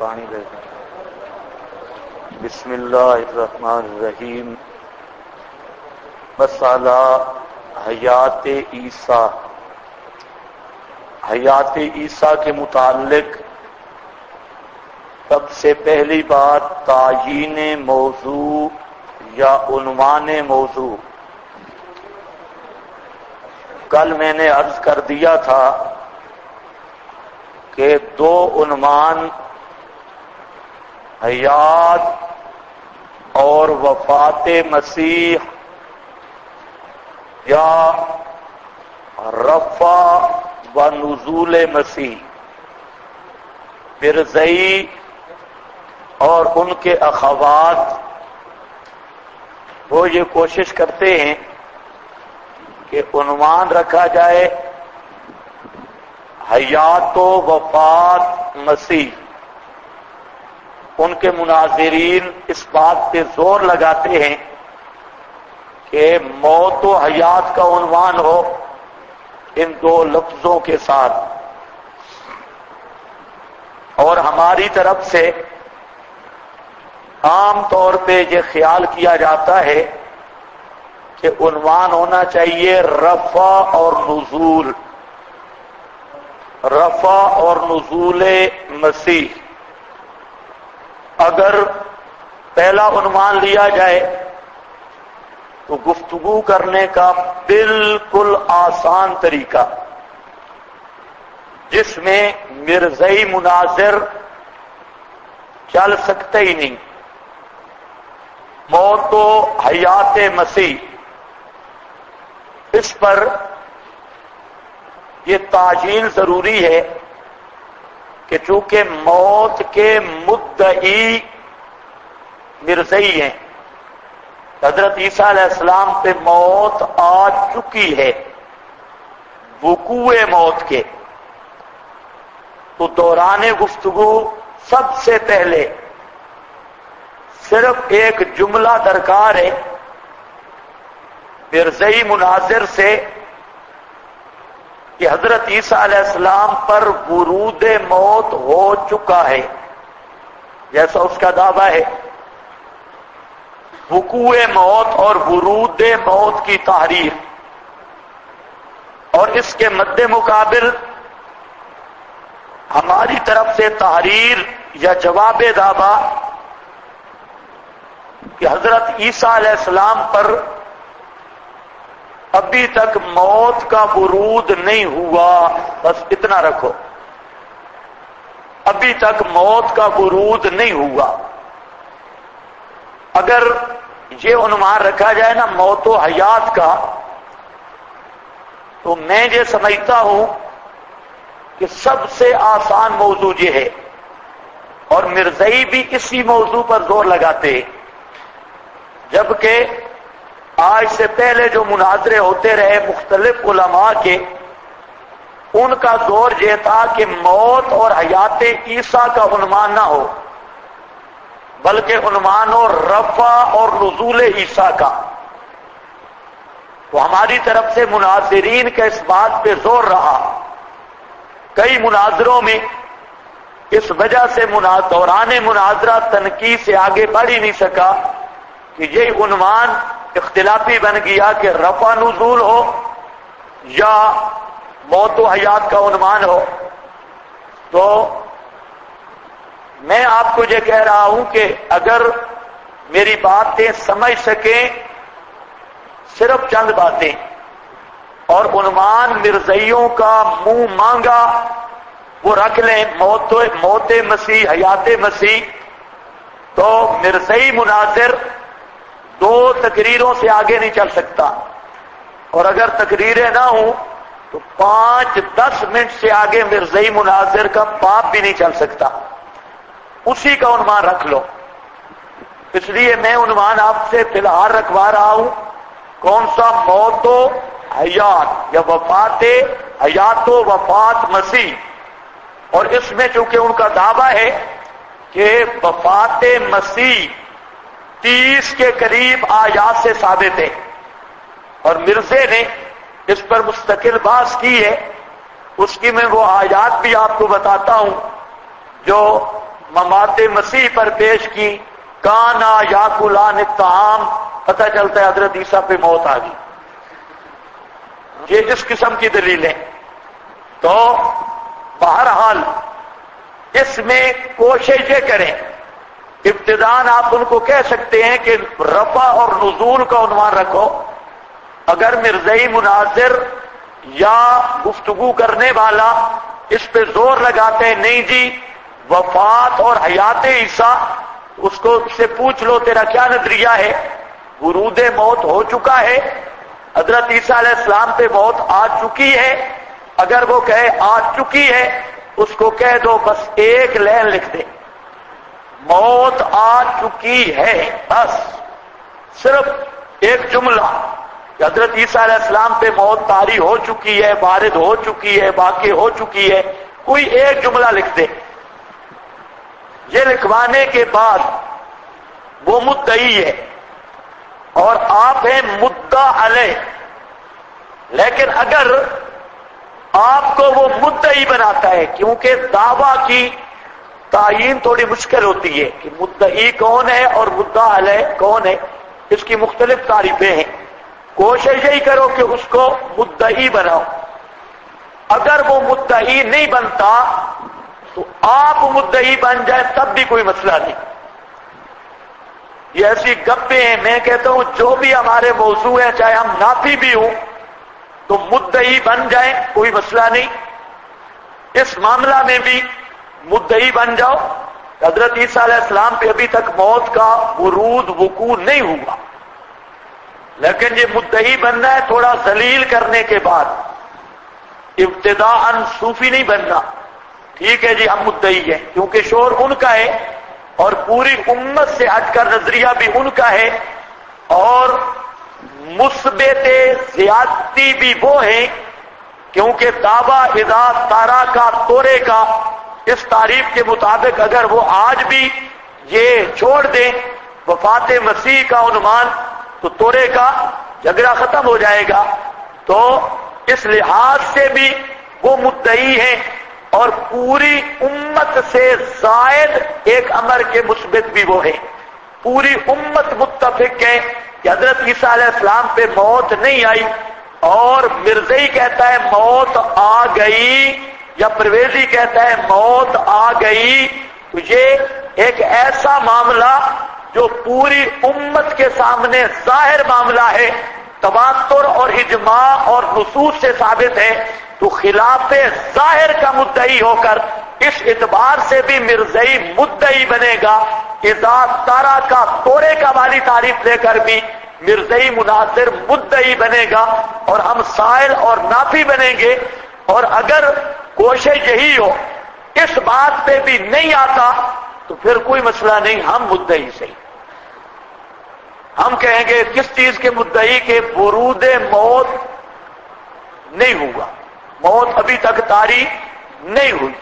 پانی دے دیں. بسم اللہ الرحمن الرحیم. مسئلہ حیات عیسیٰ. حیات عیسیٰ کے متعلق سب سے پہلی بات تعیین موضوع یا عنوان موضوع. کل میں نے عرض کر دیا تھا کہ دو عنوان حیات اور وفات مسیح یا رفع و نزول مسیح، برزئی اور ان کے اخوات وہ یہ کوشش کرتے ہیں کہ عنوان رکھا جائے حیات و وفات مسیح. ان کے مناظرین اس بات پہ زور لگاتے ہیں کہ موت و حیات کا عنوان ہو ان دو لفظوں کے ساتھ، اور ہماری طرف سے عام طور پہ یہ خیال کیا جاتا ہے کہ عنوان ہونا چاہیے رفع اور نزول، رفع اور نزول مسیح. اگر پہلا عنوان لیا جائے تو گفتگو کرنے کا بالکل آسان طریقہ، جس میں مرزئی مناظر چل سکتے ہی نہیں. موت و حیات مسیح، اس پر یہ تعیین ضروری ہے کہ چونکہ موت کے مدعی مرزئی ہیں، حضرت عیسیٰ علیہ السلام پہ موت آ چکی ہے وقوع موت کے، تو دوران گفتگو سب سے پہلے صرف ایک جملہ درکار ہے مرزئی مناظر سے کہ حضرت عیسیٰ علیہ السلام پر ورود موت ہو چکا ہے جیسا اس کا دعویٰ ہے. وقوع موت اور ورود موت کی تحریر، اور اس کے مد مقابل ہماری طرف سے تحریر یا جواب دعویٰ کہ حضرت عیسیٰ علیہ السلام پر ابھی تک موت کا ورود نہیں ہوا. بس اتنا رکھو، ابھی تک موت کا ورود نہیں ہوا. اگر یہ عنوان رکھا جائے نا موت و حیات کا، تو میں یہ سمجھتا ہوں کہ سب سے آسان موضوع یہ ہے، اور مرزئی بھی اسی موضوع پر زور لگاتے ہیں. جبکہ آج سے پہلے جو مناظرے ہوتے رہے مختلف علماء کے، ان کا زور یہ تھا کہ موت اور حیات عیسیٰ کا عنوان نہ ہو، بلکہ عنوان ہو رفع اور نزول عیسیٰ کا. تو ہماری طرف سے مناظرین کا اس بات پہ زور رہا. کئی مناظروں میں اس وجہ سے دوران مناظرہ تنقید سے آگے بڑھ ہی نہیں سکا کہ یہ عنوان اختلافی بن گیا کہ رفع نزول ہو یا موت و حیات کا عنوان ہو. تو میں آپ کو یہ کہہ رہا ہوں کہ اگر میری باتیں سمجھ سکیں، صرف چند باتیں، اور عنوان مرزئیوں کا منہ مانگا وہ رکھ لیں موت مسیح حیات مسیح، تو مرزئی مناظر دو تقریروں سے آگے نہیں چل سکتا. اور اگر تقریریں نہ ہوں تو 5-10 منٹ سے آگے مرزئی مناظر کا پاپ بھی نہیں چل سکتا. اسی کا عنوان رکھ لو. اس لیے میں عنوان آپ سے فی الحال رکھوا رہا ہوں کون سا؟ موت و حیات یا وفات حیات و وفات مسیح. اور اس میں چونکہ ان کا دعویٰ ہے کہ وفات مسیح 30 کے قریب آیات سے ثابت ہے، اور مرزے نے اس پر مستقل بحث کی ہے. اس کی میں وہ آیات بھی آپ کو بتاتا ہوں جو ممات مسیح پر پیش کی، کانا یاکلان الطعام، پتہ چلتا ہے حضرت عیسیٰ پہ موت آ گئی. یہ اس قسم کی دلیلیں. تو بہرحال اس میں کوشش یہ کریں، ابتداءً آپ ان کو کہہ سکتے ہیں کہ رفع اور نزول کا عنوان رکھو. اگر مرزائی مناظر یا گفتگو کرنے والا اس پہ زور لگاتے ہیں نہیں جی وفات اور حیات عیسیٰ، اس کو سے پوچھ لو تیرا کیا نظریہ ہے، ورود موت ہو چکا ہے، حضرت عیسیٰ علیہ السلام پہ موت آ چکی ہے. اگر وہ کہے آ چکی ہے، اس کو کہہ دو بس ایک لائن لکھ دے، موت آ چکی ہے، بس صرف ایک جملہ کہ حضرت عیسیٰ علیہ السلام پہ موت طاری ہو چکی ہے، وارد ہو چکی ہے، واقع ہو چکی ہے، کوئی ایک جملہ لکھ دے. یہ لکھوانے کے بعد وہ مدعی ہے اور آپ ہیں مدعا علیہ. لیکن اگر آپ کو وہ مدعی بناتا ہے، کیونکہ دعویٰ کی تعیین تھوڑی مشکل ہوتی ہے کہ مدعی کون ہے اور مدعا علیہ کون ہے، اس کی مختلف تعریفیں ہیں. کوشش یہی کرو کہ اس کو مدعی بناؤ. اگر وہ مدعی نہیں بنتا تو آپ مدعی بن جائے تب بھی کوئی مسئلہ نہیں. یہ ایسی گپیں ہیں، میں کہتا ہوں جو بھی ہمارے موضوع ہیں چاہے ہم نافی بھی ہوں تو مدعی بن جائیں، کوئی مسئلہ نہیں. اس معاملہ میں بھی مدعی بن جاؤ. حضرت عیسیٰ علیہ السلام پہ ابھی تک موت کا ورود وقوع نہیں ہوا، لیکن یہ مدعی بننا ہے تھوڑا ذلیل کرنے کے بعد. ابتداءً صوفی نہیں بننا. ٹھیک ہے جی ہم مدعی ہیں کیونکہ شور ان کا ہے اور پوری امت سے ہٹ کر نظریہ بھی ان کا ہے، اور مثبت زیادتی بھی وہ ہیں کیونکہ دعویٰ اذا تارا کا تورے کا اس تعریف کے مطابق اگر وہ آج بھی یہ چھوڑ دیں وفات مسیح کا عنوان تو تورے کا جھگڑا ختم ہو جائے گا. تو اس لحاظ سے بھی وہ مدعی ہیں اور پوری امت سے زائد ایک امر کے مثبت بھی وہ ہیں. پوری امت متفق ہے کہ حضرت عیسیٰ علیہ السلام پہ موت نہیں آئی، اور مرزائی کہتا ہے موت آ گئی یا پرویزی کہتا ہے موت آ گئی. تو یہ ایک ایسا معاملہ جو پوری امت کے سامنے ظاہر معاملہ ہے، تواتر اور اجماع اور نصوص سے ثابت ہے. تو خلاف ظاہر کا مدعی ہو کر اس اعتبار سے بھی مرزائی مدعی بنے گا. اذا تارا کا تورے کا والی تعریف لے کر بھی مرزائی مناظر مدعی بنے گا اور ہم سائل اور نافی بنیں گے. اور اگر کوشش یہی ہو اس بات پہ بھی نہیں آتا تو پھر کوئی مسئلہ نہیں، ہم مدعی سے ہم کہیں گے کس چیز کے مدعی کے ورود موت نہیں ہوا، موت ابھی تک طاری نہیں ہوئی،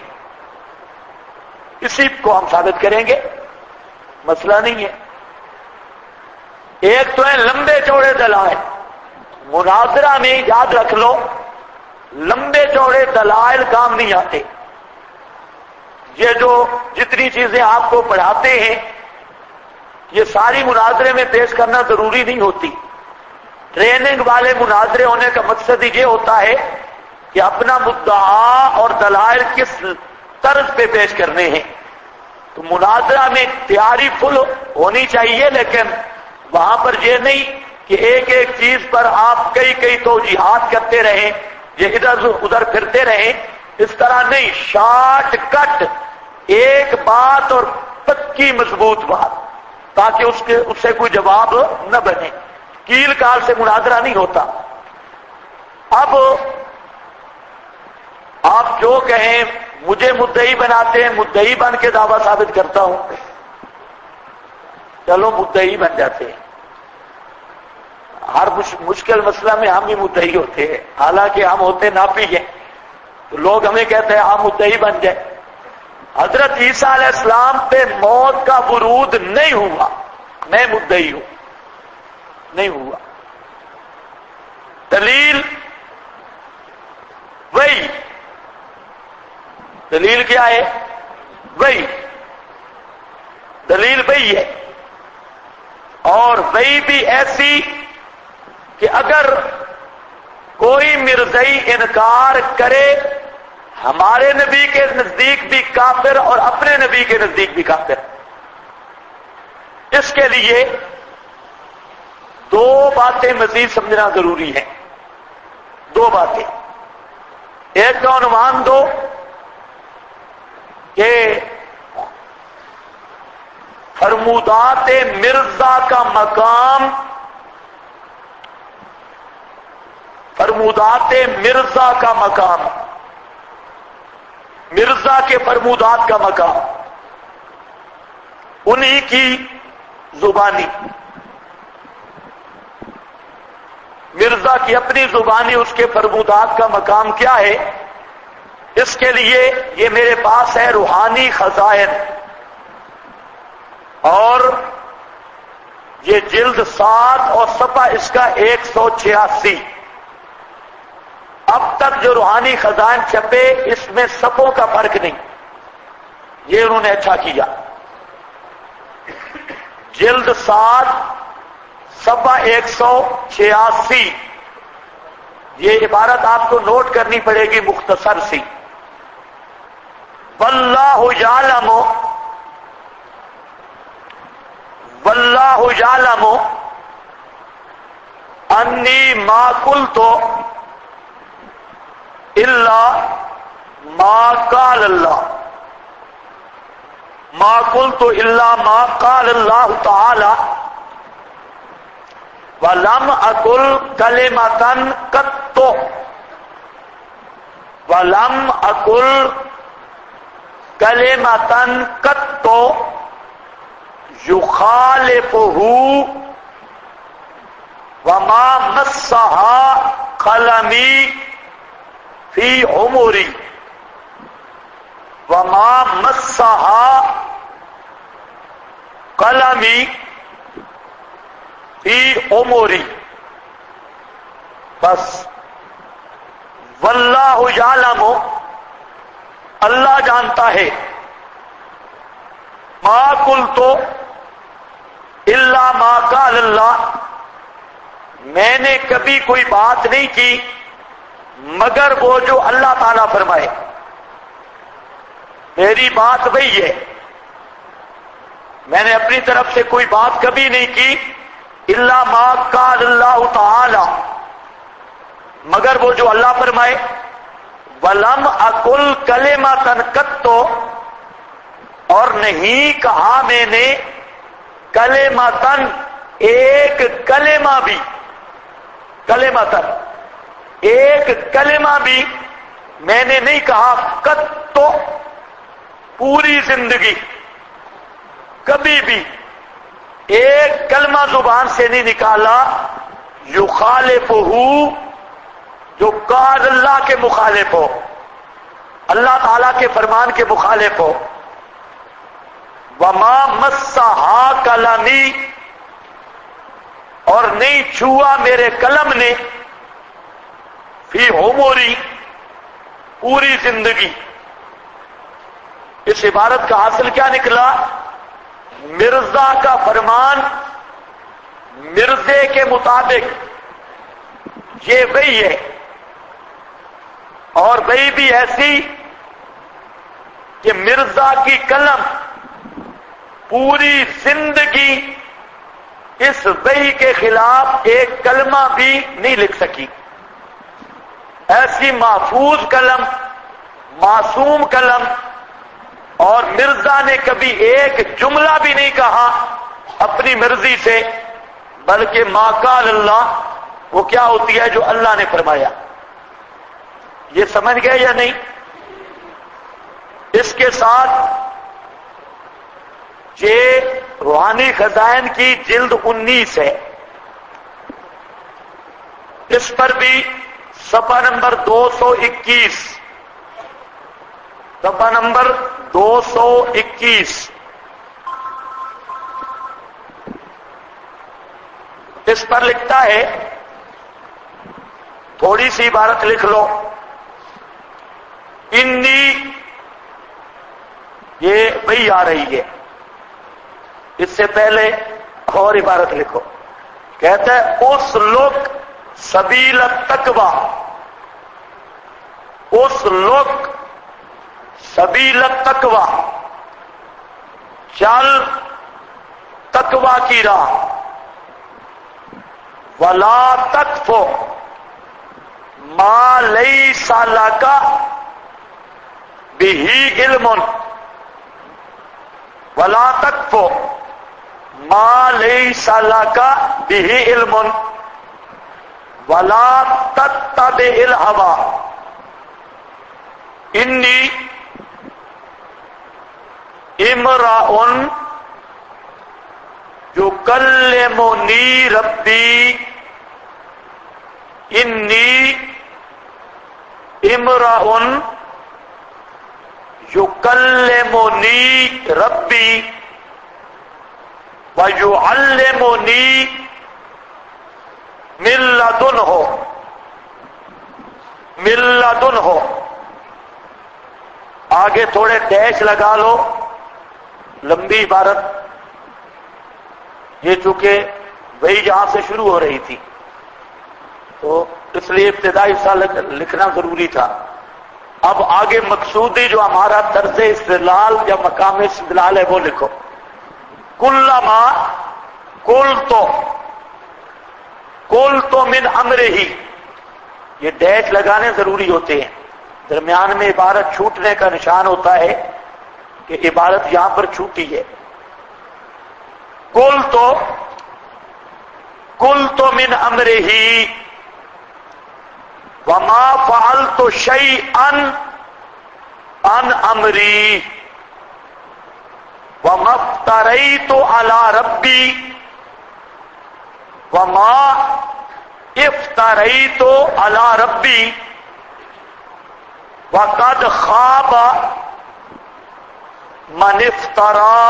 اسی کو ہم ثابت کریں گے، مسئلہ نہیں ہے. ایک تو ہے لمبے چوڑے دلائل. مناظرہ میں یاد رکھ لو لمبے چوڑے دلائل کام نہیں آتے. یہ جو جتنی چیزیں آپ کو پڑھاتے ہیں یہ ساری مناظرے میں پیش کرنا ضروری نہیں ہوتی. ٹریننگ والے مناظرے ہونے کا مقصد ہی یہ ہوتا ہے کہ اپنا مدعا اور دلائل کس طرز پہ پیش کرنے ہیں. تو مناظرہ میں تیاری فل ہونی چاہیے، لیکن وہاں پر یہ نہیں کہ ایک ایک چیز پر آپ کئی توجیہات کرتے رہیں، یہ ادھر ادھر پھرتے رہیں. اس طرح نہیں، شارٹ کٹ ایک بات اور پکی مضبوط بات، تاکہ اس سے کوئی جواب نہ بنے. کیل کال سے مناظرہ نہیں ہوتا. اب آپ جو کہیں مجھے مدعی بناتے ہیں، مدعی بن کے دعویٰ ثابت کرتا ہوں، چلو مدعی بن جاتے ہیں. ہر مشکل مسئلہ میں ہم ہی مدعی ہوتے ہیں، حالانکہ ہم ہوتے نافی ہیں. تو لوگ ہمیں کہتے ہیں آپ مدعی بن جائے. حضرت عیسیٰ علیہ السلام پہ موت کا ورود نہیں ہوا، میں مدعی ہوں، نہیں ہوا. دلیل وہی، دلیل کیا ہے؟ وہی دلیل وہی ہے، اور وہی بھی ایسی کہ اگر کوئی مرزائی انکار کرے ہمارے نبی کے نزدیک بھی کافر اور اپنے نبی کے نزدیک بھی کافر۔ اس کے لیے دو باتیں مزید سمجھنا ضروری ہے، دو باتیں۔ ایک کا عنوان دو کہ فرمودات مرزا کا مقام، فرمودات مرزا کا مقام، مرزا کے فرمودات کا مقام، انہی کی زبانی، مرزا کی اپنی زبانی، اس کے فرمودات کا مقام کیا ہے؟ اس کے لیے یہ میرے پاس ہے روحانی خزائن، اور یہ جلد 7 اور صفحہ اس کا 186۔ اب تک جو روحانی خزائن چھپے اس میں صفوں کا فرق نہیں، یہ انہوں نے اچھا کیا۔ جلد 7 صفحہ 186، یہ عبارت آپ کو نوٹ کرنی پڑے گی مختصر سی۔ واللہ یعلم، واللہ یعلم انی ما قلت الا ما قال اللہ، ما قلت الا ما قال اللہ تعالی وَلَمْ أَقُلْ كَلِمَةً قَطُّ وَلَمْ أَقُلْ كَلِمَةً قَطُّ يُخَالِفُهُ وَمَا مَسَّهَا قَلَمِي فِي عُمُرِي وَمَا مَسَّهَا قَلَمِي فی عمری۔ بس واللہ یعلم، اللہ جانتا ہے، ما قلت الا ما قال اللہ، میں نے کبھی کوئی بات نہیں کی مگر وہ جو اللہ تعالیٰ فرمائے، میری بات وہی ہے، میں نے اپنی طرف سے کوئی بات کبھی نہیں کی الا ما قال اللہ تعالی، مگر وہ جو اللہ فرمائے۔ ولم اقل کلمۃ قط، اور نہیں کہا میں نے کلمۃ ایک کلمہ بھی، کلمۃ ایک کلمہ بھی میں نے نہیں کہا، قط پوری زندگی کبھی بھی ایک کلمہ زبان سے نہیں نکالا یخالفہ، جو قال اللہ کے مخالف ہو، اللہ تعالیٰ کے فرمان کے مخالف ہو۔ وما مسہا قلمی، اور نہیں چھوا میرے قلم نے، فی عمری پوری زندگی۔ اس عبارت کا حاصل کیا نکلا؟ مرزا کا فرمان مرزے کے مطابق یہ وہی ہے، اور وہی بھی ایسی کہ مرزا کی قلم پوری زندگی اس وحی کے خلاف ایک کلمہ بھی نہیں لکھ سکی، ایسی محفوظ قلم، معصوم قلم، اور مرزا نے کبھی ایک جملہ بھی نہیں کہا اپنی مرضی سے، بلکہ ما قال اللہ، وہ کیا ہوتی ہے جو اللہ نے فرمایا۔ یہ سمجھ گئے یا نہیں؟ اس کے ساتھ یہ روحانی خزائن کی جلد 19 ہے، اس پر بھی صفحہ نمبر 221، صفحہ نمبر 221، اس پر لکھتا ہے، تھوڑی سی عبارت لکھ لو، انی، یہ وہی آ رہی ہے، اس سے پہلے اور عبارت لکھو، کہتا ہے اسلک سبیل التقوی، اسلک سبیل التقوی، چل تقوی کی راہ، ولا تقف ما لیس لک بہ علم، ولا تقف ما لیس لک بہ علم ولا تتبع الہوی انی امرأ یکلمنی ربی، انی امرأ یکلمنی ربی ویعلمنی من لدنہ، آگے تھوڑے ڈیش لگا لو، لمبی عبارت یہ چونکہ وہی جہاں سے شروع ہو رہی تھی تو اس لیے ابتدائی حصہ لکھنا ضروری تھا۔ اب آگے مقصودی جو ہمارا طرز استدلال یا مقام استدلال ہے وہ لکھو، کلما قلت من امرہ، یہ ڈیش لگانے ضروری ہوتے ہیں، درمیان میں عبارت چھوٹنے کا نشان ہوتا ہے کہ عبارت یہاں پر چھوٹی ہے۔ قلت من امرہ وما فعلت شیئا عن امری وما افتریت علی ربی وما افتریت علی ربی وقد خاب من افترا،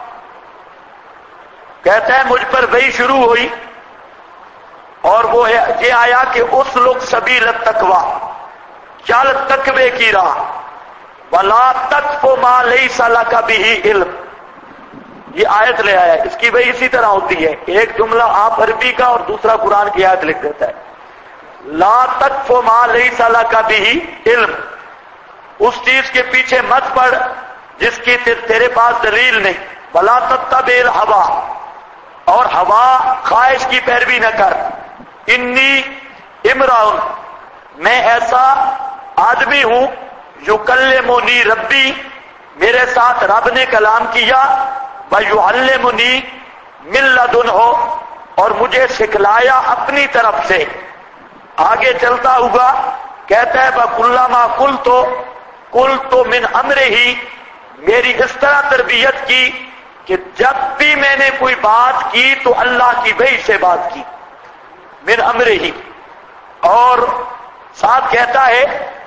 کہتا ہے مجھ پر وہی شروع ہوئی اور وہ یہ آیا کہ اسلک سبیل التقوی، چل تقوی کی راہ، ولا تقف ما لیس لک بہ علم، یہ آیت لے آیا، اس کی وہی اسی طرح ہوتی ہے، ایک جملہ آپ عربی کا اور دوسرا قرآن کی آیت لکھ دیتا ہے، لا تقف ما لیس لک بہ علم، اس چیز کے پیچھے مت پڑ جس کی تیرے پاس دلیل نہیں، ولا تتبع الہوی، اور ہوا خواہش کی پیروی نہ کر، انی امرأ، میں ایسا آدمی ہوں، یکلمنی ربی، میرے ساتھ رب نے کلام کیا، ویعلمنی من لدنہ، اور مجھے سکھلایا اپنی طرف سے، آگے چلتا ہوگا کہتا ہے وَكُلَّمَا قُلْتُ مِنْ أَمْرِهِ، میری اس طرح تربیت کی کہ جب بھی میں نے کوئی بات کی تو اللہ کی وحی سے بات کی، من امرہ، اور ساتھ کہتا ہے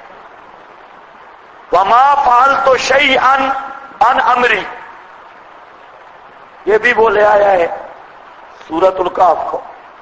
وما فعلت شیئا عن امری، یہ بھی وہ لے آیا ہے سورۃ الکہف کو،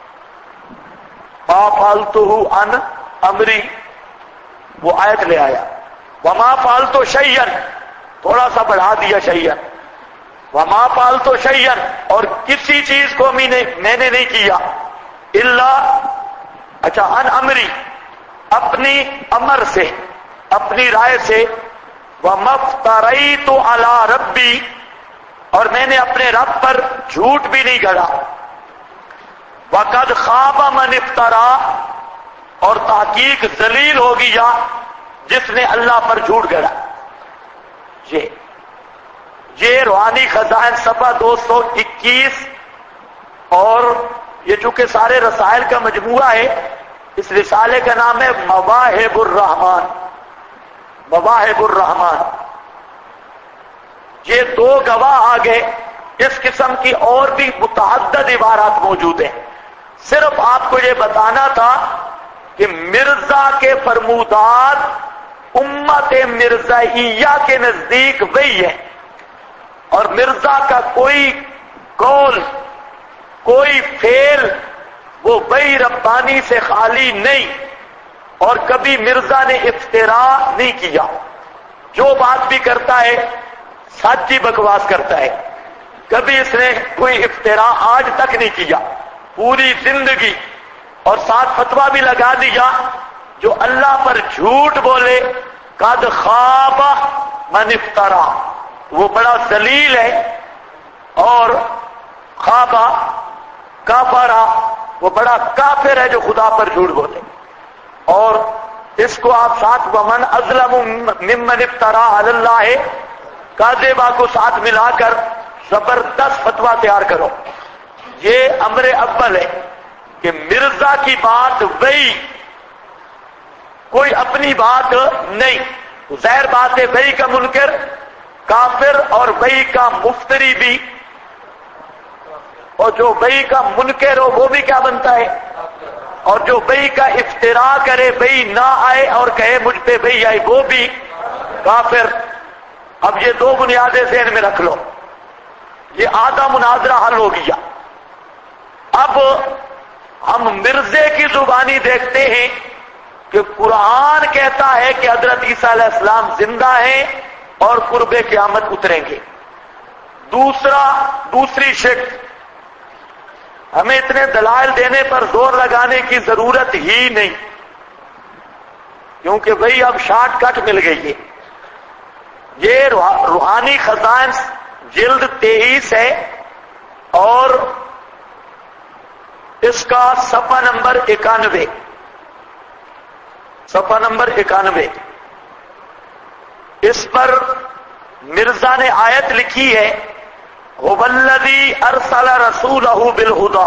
ما فعلتہ عن امری، وہ آیت لے آیا، وما فعلت شیئا، تھوڑا سا بڑھا دیا شیئا، وما فعلت شیئا، اور کسی چیز کو میں نے نہیں کیا، الا، اچھا، عن امری، اپنی امر سے، اپنی رائے سے، وما افتریت علی ربی، اور میں نے اپنے رب پر جھوٹ بھی نہیں گھڑا، وقد خاب من افترا، اور تحقیق ذلیل ہو گیا جس نے اللہ پر جھوٹ گھڑا۔ یہ روحانی خزائن صفحہ 221، اور یہ چونکہ سارے رسائل کا مجموعہ ہے، اس رسالے کا نام ہے مواہب الرحمان، مواہب الرحمان۔ یہ دو گواہ آگے، اس قسم کی اور بھی متعدد عبارات موجود ہیں، صرف آپ کو یہ بتانا تھا کہ مرزا کے فرمودات امت مرزائیہ کے نزدیک وہی ہے، اور مرزا کا کوئی قول، کوئی فعل وہ وحی ربانی سے خالی نہیں، اور کبھی مرزا نے افتراء نہیں کیا، جو بات بھی کرتا ہے سچی بکواس کرتا ہے، کبھی اس نے کوئی افتراء آج تک نہیں کیا پوری زندگی، اور ساتھ فتویٰ بھی لگا دیا جو اللہ پر جھوٹ بولے قد خواب من افترا، وہ بڑا ذلیل ہے، اور خوابہ کافرا، وہ بڑا کافر ہے جو خدا پر جھوٹ بولے۔ اور اس کو آپ ساتھ ومن اظلم ممن افترا علی اللہ کاذبا کو ساتھ ملا کر زبردست فتویٰ تیار کرو۔ یہ امر اول ہے کہ مرزا کی بات وہی، کوئی اپنی بات نہیں۔ ظاہر بات ہے وہی کا منکر کافر اور وہی کا مفتری بھی، اور جو وہی کا منکر ہو وہ بھی کیا بنتا ہے، اور جو وہی کا افتراء کرے وہی نہ آئے اور کہے مجھ پہ وہی آئے وہ بھی کافر۔ اب یہ دو بنیادیں ذہن میں رکھ لو، یہ آدھا مناظرہ حل ہو گیا۔ اب ہم مرزے کی زبانی دیکھتے ہیں کہ قرآن کہتا ہے کہ حضرت عیسیٰ علیہ السلام زندہ ہیں اور قرب قیامت اتریں گے۔ دوسری شک، ہمیں اتنے دلائل دینے پر زور لگانے کی ضرورت ہی نہیں، کیونکہ وہی اب شارٹ کٹ مل گئی ہے۔ یہ روحانی خزائن جلد 23 ہے اور اس کا صفحہ نمبر 91، صفحہ نمبر 91، اس پر مرزا نے آیت لکھی ہے هو الذی ارسل رسولہ بالہدی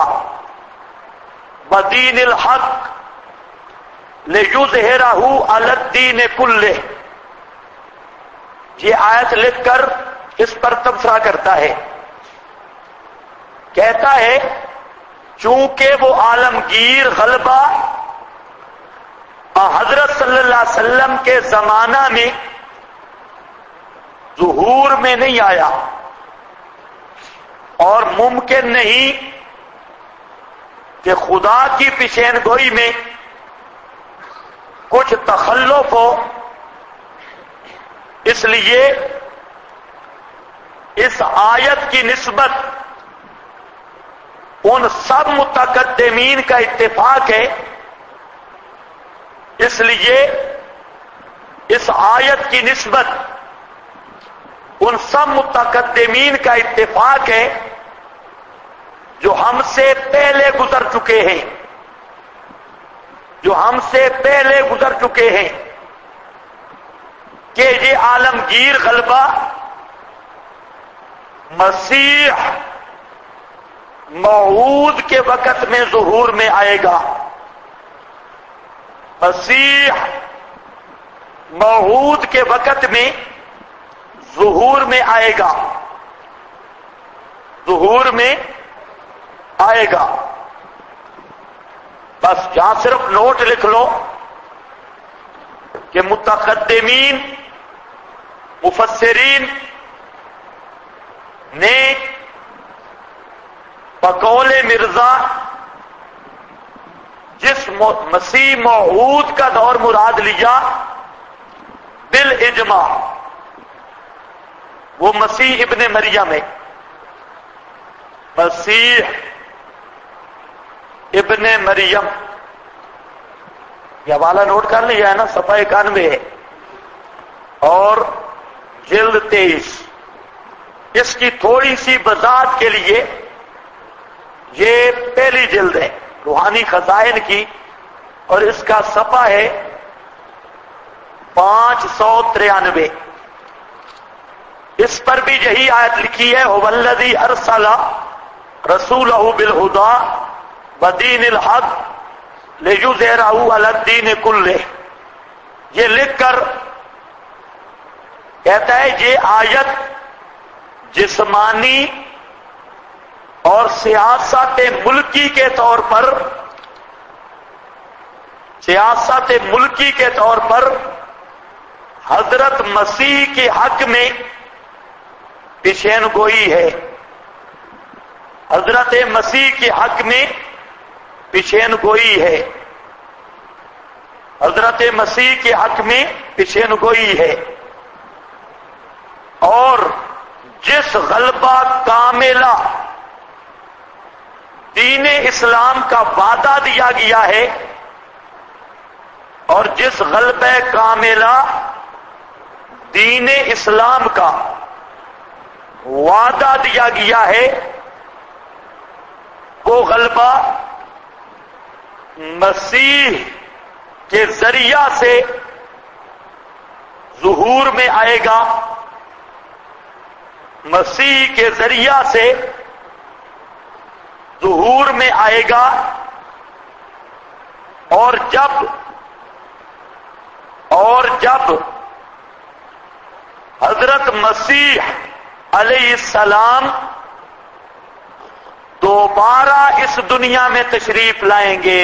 ودین الحق لیظہرہ علی الدین کلہ۔ یہ آیت لکھ کر اس پر تبصرہ کرتا ہے، کہتا ہے چونکہ وہ عالمگیر غلبہ حضرت صلی اللہ علیہ وسلم کے زمانہ میں ظہور میں نہیں آیا، اور ممکن نہیں کہ خدا کی پیشین گوئی میں کچھ تخلف ہو، اس لیے اس آیت کی نسبت ان سب متقدمین کا اتفاق ہے، اس لیے اس آیت کی نسبت ان سب متقدمین کا اتفاق ہے جو ہم سے پہلے گزر چکے ہیں، جو ہم سے پہلے گزر چکے ہیں، کہ یہ عالمگیر غلبہ مسیح موعود کے وقت میں ظہور میں آئے گا۔ مسیح موعود کے وقت میں ظہور میں آئے گا، ظہور میں آئے گا۔ بس یہاں صرف نوٹ لکھ لو کہ متقدمین مفسرین نے بقول مرزا جس مسیح موعود کا دور مراد لیا بالاجماع وہ مسیح ابن مریم ہے، مسیح ابن مریم۔ یہ حوالہ نوٹ کر لیا ہے نا، صفحہ 91 ہے اور جلد 23۔ اس کی تھوڑی سی وضاحت کے لیے یہ پہلی جلد ہے روحانی خزائن کی، اور اس کا صفحہ ہے 593۔ اس پر بھی یہی آیت لکھی ہے هو الذی ارسل رسولہ بالہدی ودین الحق لیظہرہ علی الدین کلہ۔ یہ لکھ کر کہتا ہے یہ آیت جسمانی اور سیاست ملکی کے طور پر، سیاست ملکی کے طور پر حضرت مسیح کے حق میں پیشین گوئی ہے، حضرت مسیح کے حق میں پیشین گوئی ہے، حضرت مسیح کے حق میں پیشین گوئی ہے۔ اور جس غلبہ کاملہ دین اسلام کا وعدہ دیا گیا ہے اور جس غلبہ کاملہ دین اسلام کا وعدہ دیا گیا ہے وہ غلبہ مسیح کے ذریعہ سے ظہور میں آئے گا، مسیح کے ذریعہ سے ظہور میں آئے گا، اور جب حضرت مسیح علیہ السلام دوبارہ اس دنیا میں تشریف لائیں گے،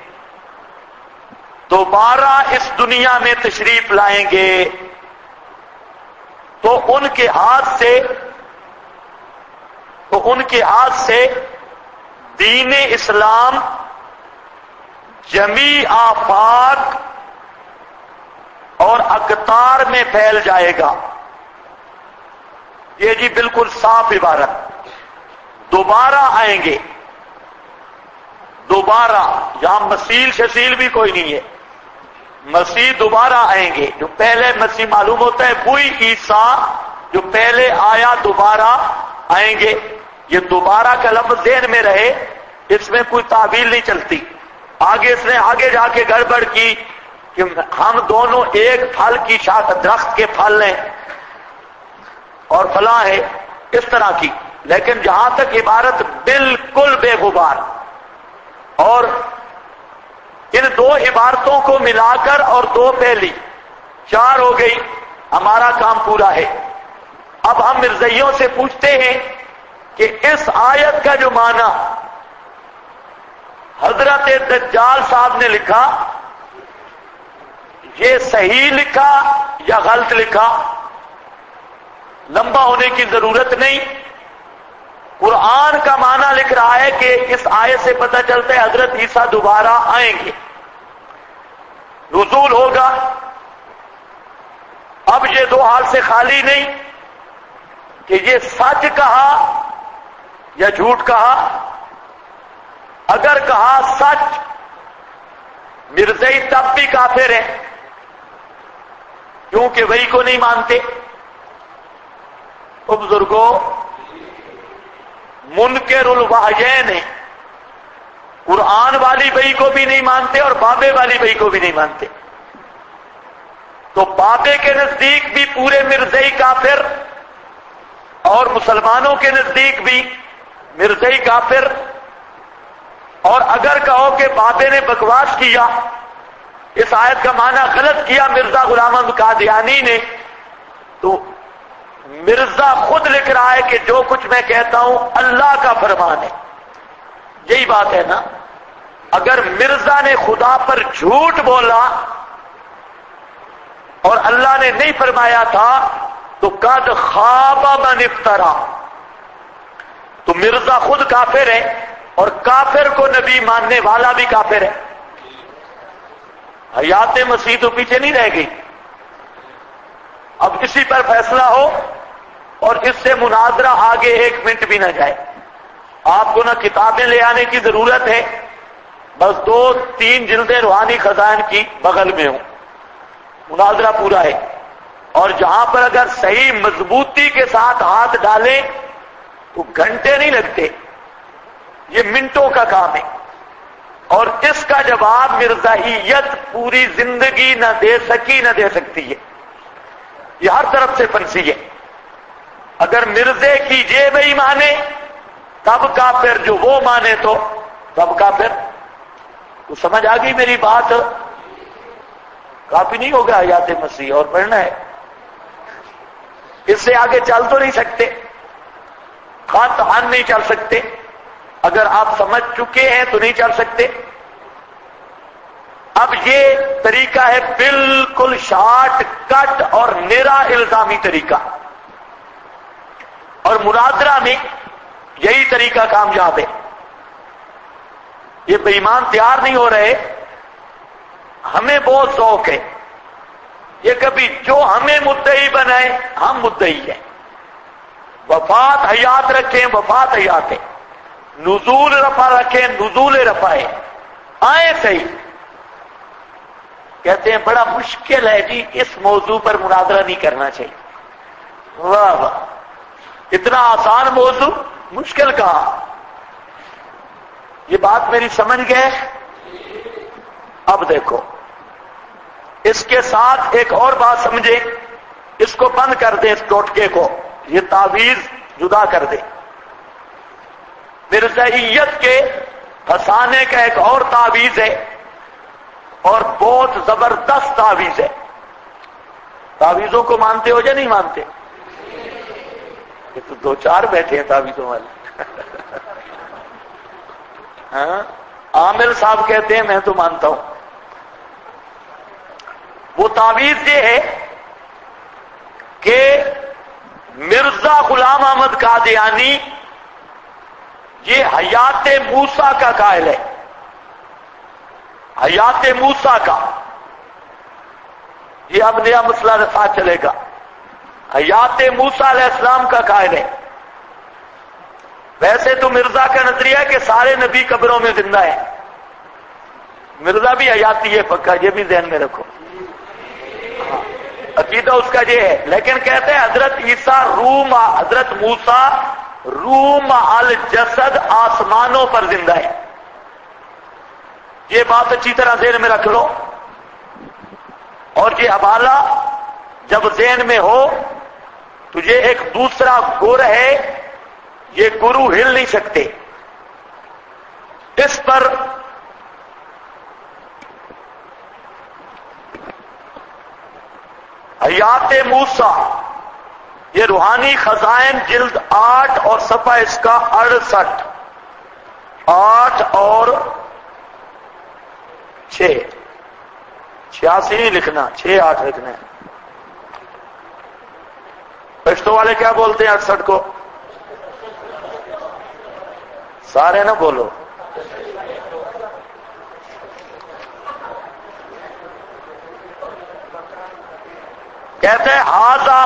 دوبارہ اس دنیا میں تشریف لائیں گے، تو ان کے ہاتھ سے دین اسلام جمیع آفاق اور اقطار میں پھیل جائے گا۔ یہ جی بالکل صاف عبارت، دوبارہ آئیں گے، دوبارہ، یہاں مسیل شسیل بھی کوئی نہیں ہے، مسیح دوبارہ آئیں گے۔ جو پہلے مسیح معلوم ہوتا ہے وہی عیسیٰ جو پہلے آیا دوبارہ آئیں گے۔ یہ دوبارہ کا لفظ ذہن میں رہے، اس میں کوئی تعویل نہیں چلتی۔ آگے اس نے آگے جا کے گڑبڑ کی کہ ہم دونوں ایک پھل کی شاخ، درخت کے پھل ہیں اور فلاں ہے، اس طرح کی، لیکن جہاں تک عبارت بالکل بے غبار، اور ان دو عبارتوں کو ملا کر اور دو پہلی 4 ہو گئی، ہمارا کام پورا ہے۔ اب ہم مرزائیوں سے پوچھتے ہیں کہ اس آیت کا جو معنی حضرت دجال صاحب نے لکھا، یہ صحیح لکھا یا غلط لکھا؟ لمبا ہونے کی ضرورت نہیں، قرآن کا معنی لکھ رہا ہے کہ اس آیت سے پتہ چلتا ہے حضرت عیسیٰ دوبارہ آئیں گے، نزول ہوگا۔ اب یہ دو حال سے خالی نہیں کہ یہ سچ کہا یا جھوٹ کہا۔ اگر کہا سچ، مرزائی تب بھی کافر ہیں کیونکہ وہی کو نہیں مانتے۔ تو بزرگوں، منکر الوحیین ہیں، قرآن والی وحی کو بھی نہیں مانتے اور بابے والی وحی کو بھی نہیں مانتے۔ تو بابے کے نزدیک بھی پورے مرزائی کافر اور مسلمانوں کے نزدیک بھی مرزائی کافر۔ اور اگر کہو کہ بابے نے بکواس کیا، اس آیت کا معنی غلط کیا مرزا غلام احمد قادیانی نے، تو مرزا خود لکھ رہا ہے کہ جو کچھ میں کہتا ہوں اللہ کا فرمان ہے۔ یہی بات ہے نا، اگر مرزا نے خدا پر جھوٹ بولا اور اللہ نے نہیں فرمایا تھا تو قد خواب من افترا، تو مرزا خود کافر ہے اور کافر کو نبی ماننے والا بھی کافر ہے۔ حیات مسیح تو پیچھے نہیں رہ گئی۔ اب اسی پر فیصلہ ہو اور اس سے مناظرہ آگے 1 منٹ بھی نہ جائے۔ آپ کو نہ کتابیں لے آنے کی ضرورت ہے، بس 2-3 جلدیں روحانی خزائن کی بغل میں ہوں، مناظرہ پورا ہے۔ اور جہاں پر اگر صحیح مضبوطی کے ساتھ ہاتھ ڈالیں تو گھنٹے نہیں لگتے، یہ منٹوں کا کام ہے۔ اور اس کا جواب مرزائیت پوری زندگی نہ دے سکی نہ دے سکتی ہے، یہ ہر طرف سے پنسی ہے۔ اگر مرزے کی یہ وہی مانے تب کافر، جو وہ مانے تو تب کافر۔ تو سمجھ آ گئی میری بات؟ کافی نہیں ہوگا حیات مسیح، اور پڑھنا ہے، اس سے آگے چل تو نہیں سکتے، قطعاً نہیں چل سکتے۔ اگر آپ سمجھ چکے ہیں تو نہیں چل سکتے۔ اب یہ طریقہ ہے بالکل شارٹ کٹ اور نیرا الزامی طریقہ، اور مناظرہ میں یہی طریقہ کامیاب ہے۔ یہ بے ایمان تیار نہیں ہو رہے، ہمیں بہت ذوق ہے، یہ کبھی جو ہمیں مدعی بنائے ہم مدعی ہیں، وفات حیات رکھیں وفات حیات ہے، نزول رفع رکھیں نزول رفع ہے، آئیں صحیح. کہتے ہیں بڑا مشکل ہے جی، اس موضوع پر مناظرہ نہیں کرنا چاہیے. واہ واہ، اتنا آسان موضوع مشکل کہاں. یہ بات میری سمجھ گئے؟ اب دیکھو اس کے ساتھ ایک اور بات سمجھیں، اس کو بند کر دیں، اس ٹوٹکے کو، یہ تعویذ جدا کر دیں. مرزائیت کے پھنسانے کا ایک اور تعویذ ہے اور بہت زبردست تعویذ ہے. تعویذوں کو مانتے ہو یا نہیں مانتے؟ یہ تو دو چار بیٹھے ہیں تعویذوں والے. ہاں، عامر صاحب کہتے ہیں میں تو مانتا ہوں. وہ تعویذ یہ ہے کہ مرزا غلام احمد قادیانی یہ حیات موسیٰ کا قائل ہے، حیات موسیٰ کا. یہ اب نیا مسئلہ رفع چلے گا. حیات موسیٰ علیہ السلام کا قائل ہے. ویسے تو مرزا کا نظریہ ہے کہ سارے نبی قبروں میں زندہ ہیں. مرزا بھی حیاتی ہے پکا، یہ بھی ذہن میں رکھو. عقیدہ اس کا یہ ہے، لیکن کہتے ہیں حضرت عیسیٰ حضرت موسیٰ روم الجسد آسمانوں پر زندہ ہے. یہ بات اچھی طرح ذہن میں رکھ لو. اور یہ حوالہ جب ذہن میں ہو تو یہ ایک دوسرا گر ہے، یہ گرو ہل نہیں سکتے. اس پر حیات موسیٰ، یہ روحانی خزائن جلد 8 اور صفحہ اس کا 68، 8 اور 6، 86 نہیں لکھنا، 6 8 لکھنا ہے. پشتو والے کیا بولتے ہیں 68 کو؟ سارے نہ بولو. کہتے ہیں ھذا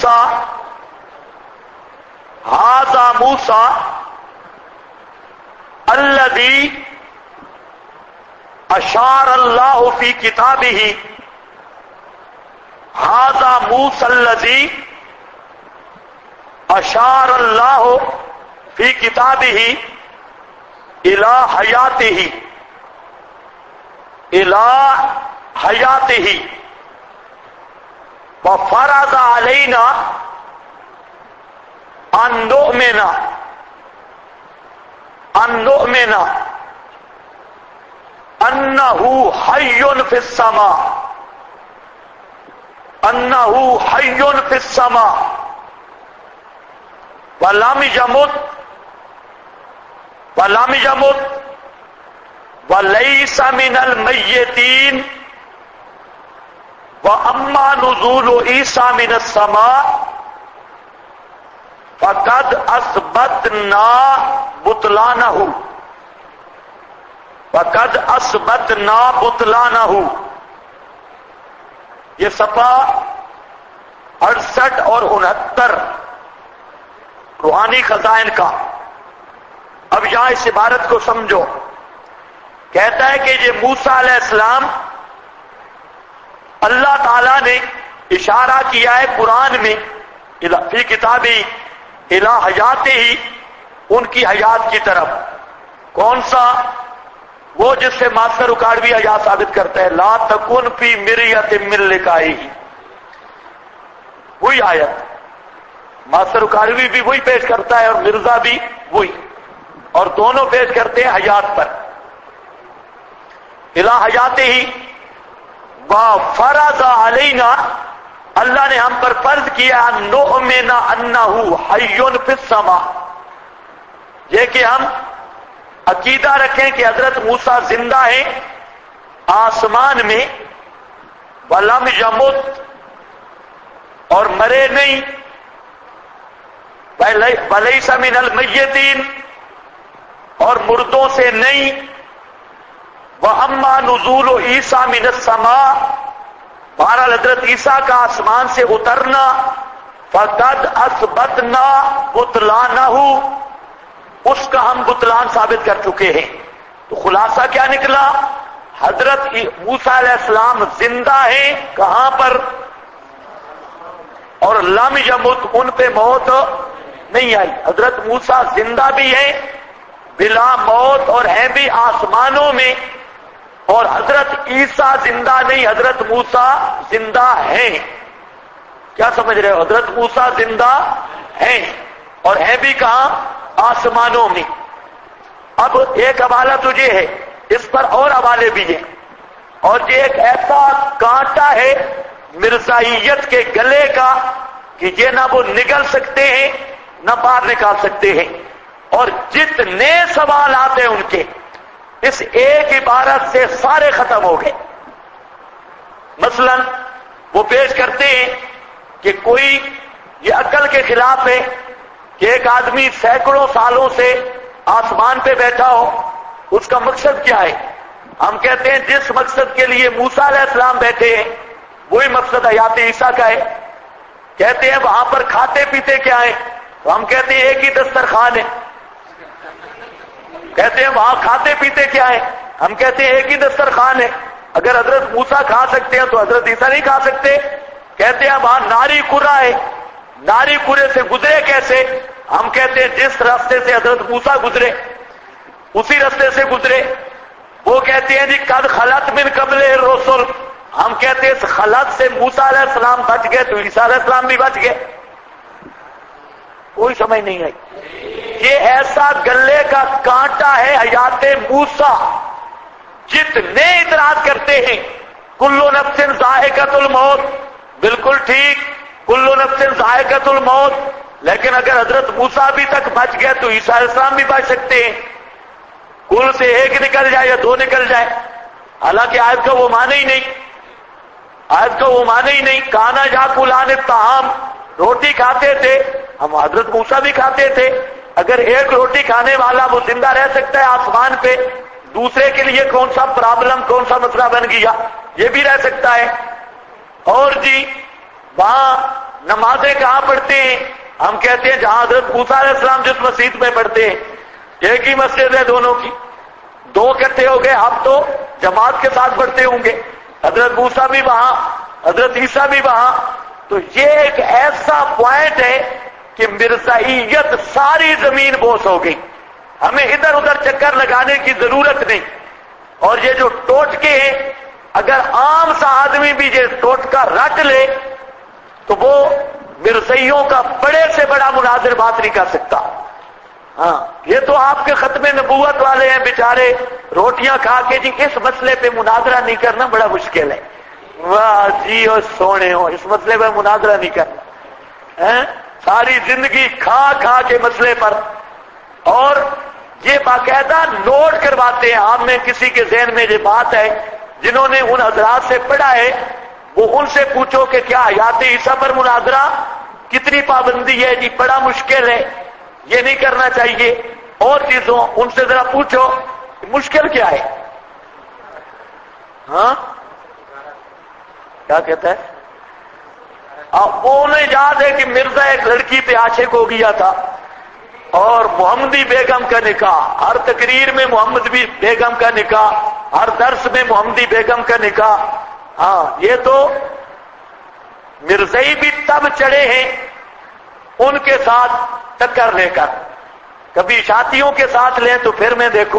موسیٰ الذی اشار اللہ فی کتابہ، ھذا موسیٰ الذی اشار اللہ فی کتابہ الی حیاتہ وفرض علینا ان نؤمن انہ حی فی السماء، انہ حی فی السماء ولم یمت ولیس من المیتین وَأَمَّا نُزُولُ عِیسَىٰ مِنَ السَّمَاءِ فَقَدْ أَثْبَتْنَا بُطْلَانَهُ. یہ صفحہ 68 اور 69 روحانی خزائن کا. اب یہاں اس عبارت کو سمجھو. کہتا ہے کہ یہ موسیٰ علیہ السلام اللہ تعالیٰ نے اشارہ کیا ہے قرآن میں فی کتابی الی حیاتہ، ان کی حیات کی طرف. کون سا؟ وہ جس سے ماسٹر اکاڑوی حیات ثابت کرتا ہے، لا تکن فی مریۃ من لقائہ. وہی آیت ماسٹر اکاڑوی بھی وہی پیش کرتا ہے اور مرزا بھی وہی، اور دونوں پیش کرتے ہیں حیات پر. الی حیاتہ وَفَرَضَ عَلَيْنَا، اللہ نے ہم پر فرض کیا نُؤْمِنَ أَنَّهُ حَيٌّ فِي السَّمَاءِ، یہ کہ ہم عقیدہ رکھیں کہ حضرت موسیٰ زندہ ہیں آسمان میں، وَلَمْ يَمُتْ، اور مرے نہیں، وَلَيْسَ مِنَ الْمَيِّتِينَ، اور مردوں سے نہیں، وَأَمَّا نُزُولُ عِیسَىٰ مِنَ السَّمَاءِ، بہرحال حضرت عیسیٰ کا آسمان سے اترنا، فقد اثبتنا بطلانہ، اس کا ہم بطلان ثابت کر چکے ہیں۔ تو خلاصہ کیا نکلا؟ حضرت موسیٰ علیہ السلام زندہ ہیں، کہاں پر؟ اور لم یمت، ان پہ موت نہیں آئی۔ حضرت موسیٰ زندہ بھی ہیں بلا موت اور ہیں بھی آسمانوں میں، اور حضرت عیسیٰ زندہ نہیں، حضرت موسیٰ زندہ ہیں۔ کیا سمجھ رہے ہو؟ حضرت موسیٰ زندہ ہیں اور ہیں بھی کہاں؟ آسمانوں میں۔ اب ایک حوالہ تجھے ہے، اس پر اور حوالے بھی ہیں، اور یہ ایک ایسا کانٹا ہے مرزائیت کے گلے کا کہ یہ نہ وہ نگل سکتے ہیں نہ باہر نکال سکتے ہیں، اور جتنے سوال آتے ہیں ان کے اس ایک عبارت سے سارے ختم ہو گئے۔ مثلا وہ پیش کرتے ہیں کہ کوئی، یہ عقل کے خلاف ہے کہ ایک آدمی سینکڑوں سالوں سے آسمان پہ بیٹھا ہو، اس کا مقصد کیا ہے؟ ہم کہتے ہیں جس مقصد کے لیے موسیٰ علیہ السلام بیٹھے ہیں وہی مقصد حیات عیسیٰ کا ہے۔ کہتے ہیں وہاں پر کھاتے پیتے کیا ہے؟ تو ہم کہتے ہیں ایک ہی دسترخوان ہے۔ کہتے ہیں وہاں کھاتے پیتے کیا ہے؟ ہم کہتے ہیں ایک ہی دسترخوان ہے۔ اگر حضرت موسیٰ کھا سکتے ہیں تو حضرت عیسیٰ نہیں کھا سکتے۔ کہتے ہیں وہاں ناری کرہ ہے، ناری کرے سے گزرے کیسے؟ ہم کہتے ہیں جس راستے سے حضرت موسیٰ گزرے اسی راستے سے گزرے۔ وہ کہتے ہیں جی قد خلت من قبل الرسل، ہم کہتے ہیں اس خلت سے موسیٰ علیہ السلام بچ گئے تو عیسیٰ علیہ السلام بھی بچ گئے۔ کوئی سمجھ نہیں آئی؟ یہ ایسا گلے کا کانٹا ہے حیات موسیٰ۔ جتنے اعتراض کرتے ہیں کل نفس ذائقۃ الموت، بالکل ٹھیک، کل نفس ذائقۃ الموت، لیکن اگر حضرت موسیٰ ابھی تک بچ گئے تو عیسیٰ علیہ السلام بھی بچ سکتے ہیں، کل سے ایک نکل جائے یا دو نکل جائے۔ حالانکہ آیت کا وہ معنی ہی نہیں، آیت کا وہ معنی ہی نہیں۔ کانا یاکلان الطعام، روٹی کھاتے تھے، ہم حضرت موسیٰ بھی کھاتے تھے۔ اگر ایک روٹی کھانے والا وہ زندہ رہ سکتا ہے آسمان پہ، دوسرے کے لیے کون سا پرابلم، کون سا مسئلہ بن گیا؟ یہ بھی رہ سکتا ہے۔ اور جی وہاں نمازیں کہاں پڑھتے ہیں؟ ہم کہتے ہیں جہاں حضرت موسیٰ علیہ السلام جس مسجد میں پڑھتے ہیں، ایک ہی مسجد ہے دونوں کی، دو اکٹھے ہو گئے، اب تو جماعت کے ساتھ پڑھتے ہوں گے، حضرت موسیٰ بھی وہاں، حضرت عیسیٰ بھی وہاں۔ تو یہ ایک ایسا پوائنٹ ہے کہ مرزائیت ساری زمین بوس ہو گئی، ہمیں ادھر ادھر چکر لگانے کی ضرورت نہیں۔ اور یہ جو ٹوٹکے ہیں، اگر عام سا آدمی بھی یہ ٹوٹکا رٹ لے تو وہ مرزائیوں کا بڑے سے بڑا مناظر بات نہیں کر سکتا۔ ہاں یہ تو آپ کے ختم نبوت والے ہیں بیچارے، روٹیاں کھا کے جی اس مسئلے پہ مناظرہ نہیں کرنا بڑا مشکل ہے۔ واہ جی اور سونے ہو، اس مسئلے پہ مناظرہ نہیں کرنا، ساری زندگی کھا کھا کے مسئلے پر، اور یہ باقاعدہ نوٹ کرواتے ہیں۔ آپ میں کسی کے ذہن میں یہ بات ہے، جنہوں نے ان حضرات سے پڑھا ہے، وہ ان سے پوچھو کہ کیا حیات عیسیٰ پر مناظرہ کتنی پابندی ہے؟ جی بڑا مشکل ہے، یہ نہیں کرنا چاہیے۔ اور چیزوں ان سے ذرا پوچھو مشکل کیا ہے؟ ہاں کیا کہتا ہے؟ انہیں یاد ہے کہ مرزا ایک لڑکی پہ عاشق ہو گیا تھا، اور محمدی بیگم کا نکاح، ہر تقریر میں محمدی بیگم کا نکاح، ہر درس میں محمدی بیگم کا نکاح۔ ہاں یہ تو مرزائی بھی تب چڑھے ہیں ان کے ساتھ ٹکر لے کر، کبھی شادیوں کے ساتھ لیں تو پھر میں دیکھوں۔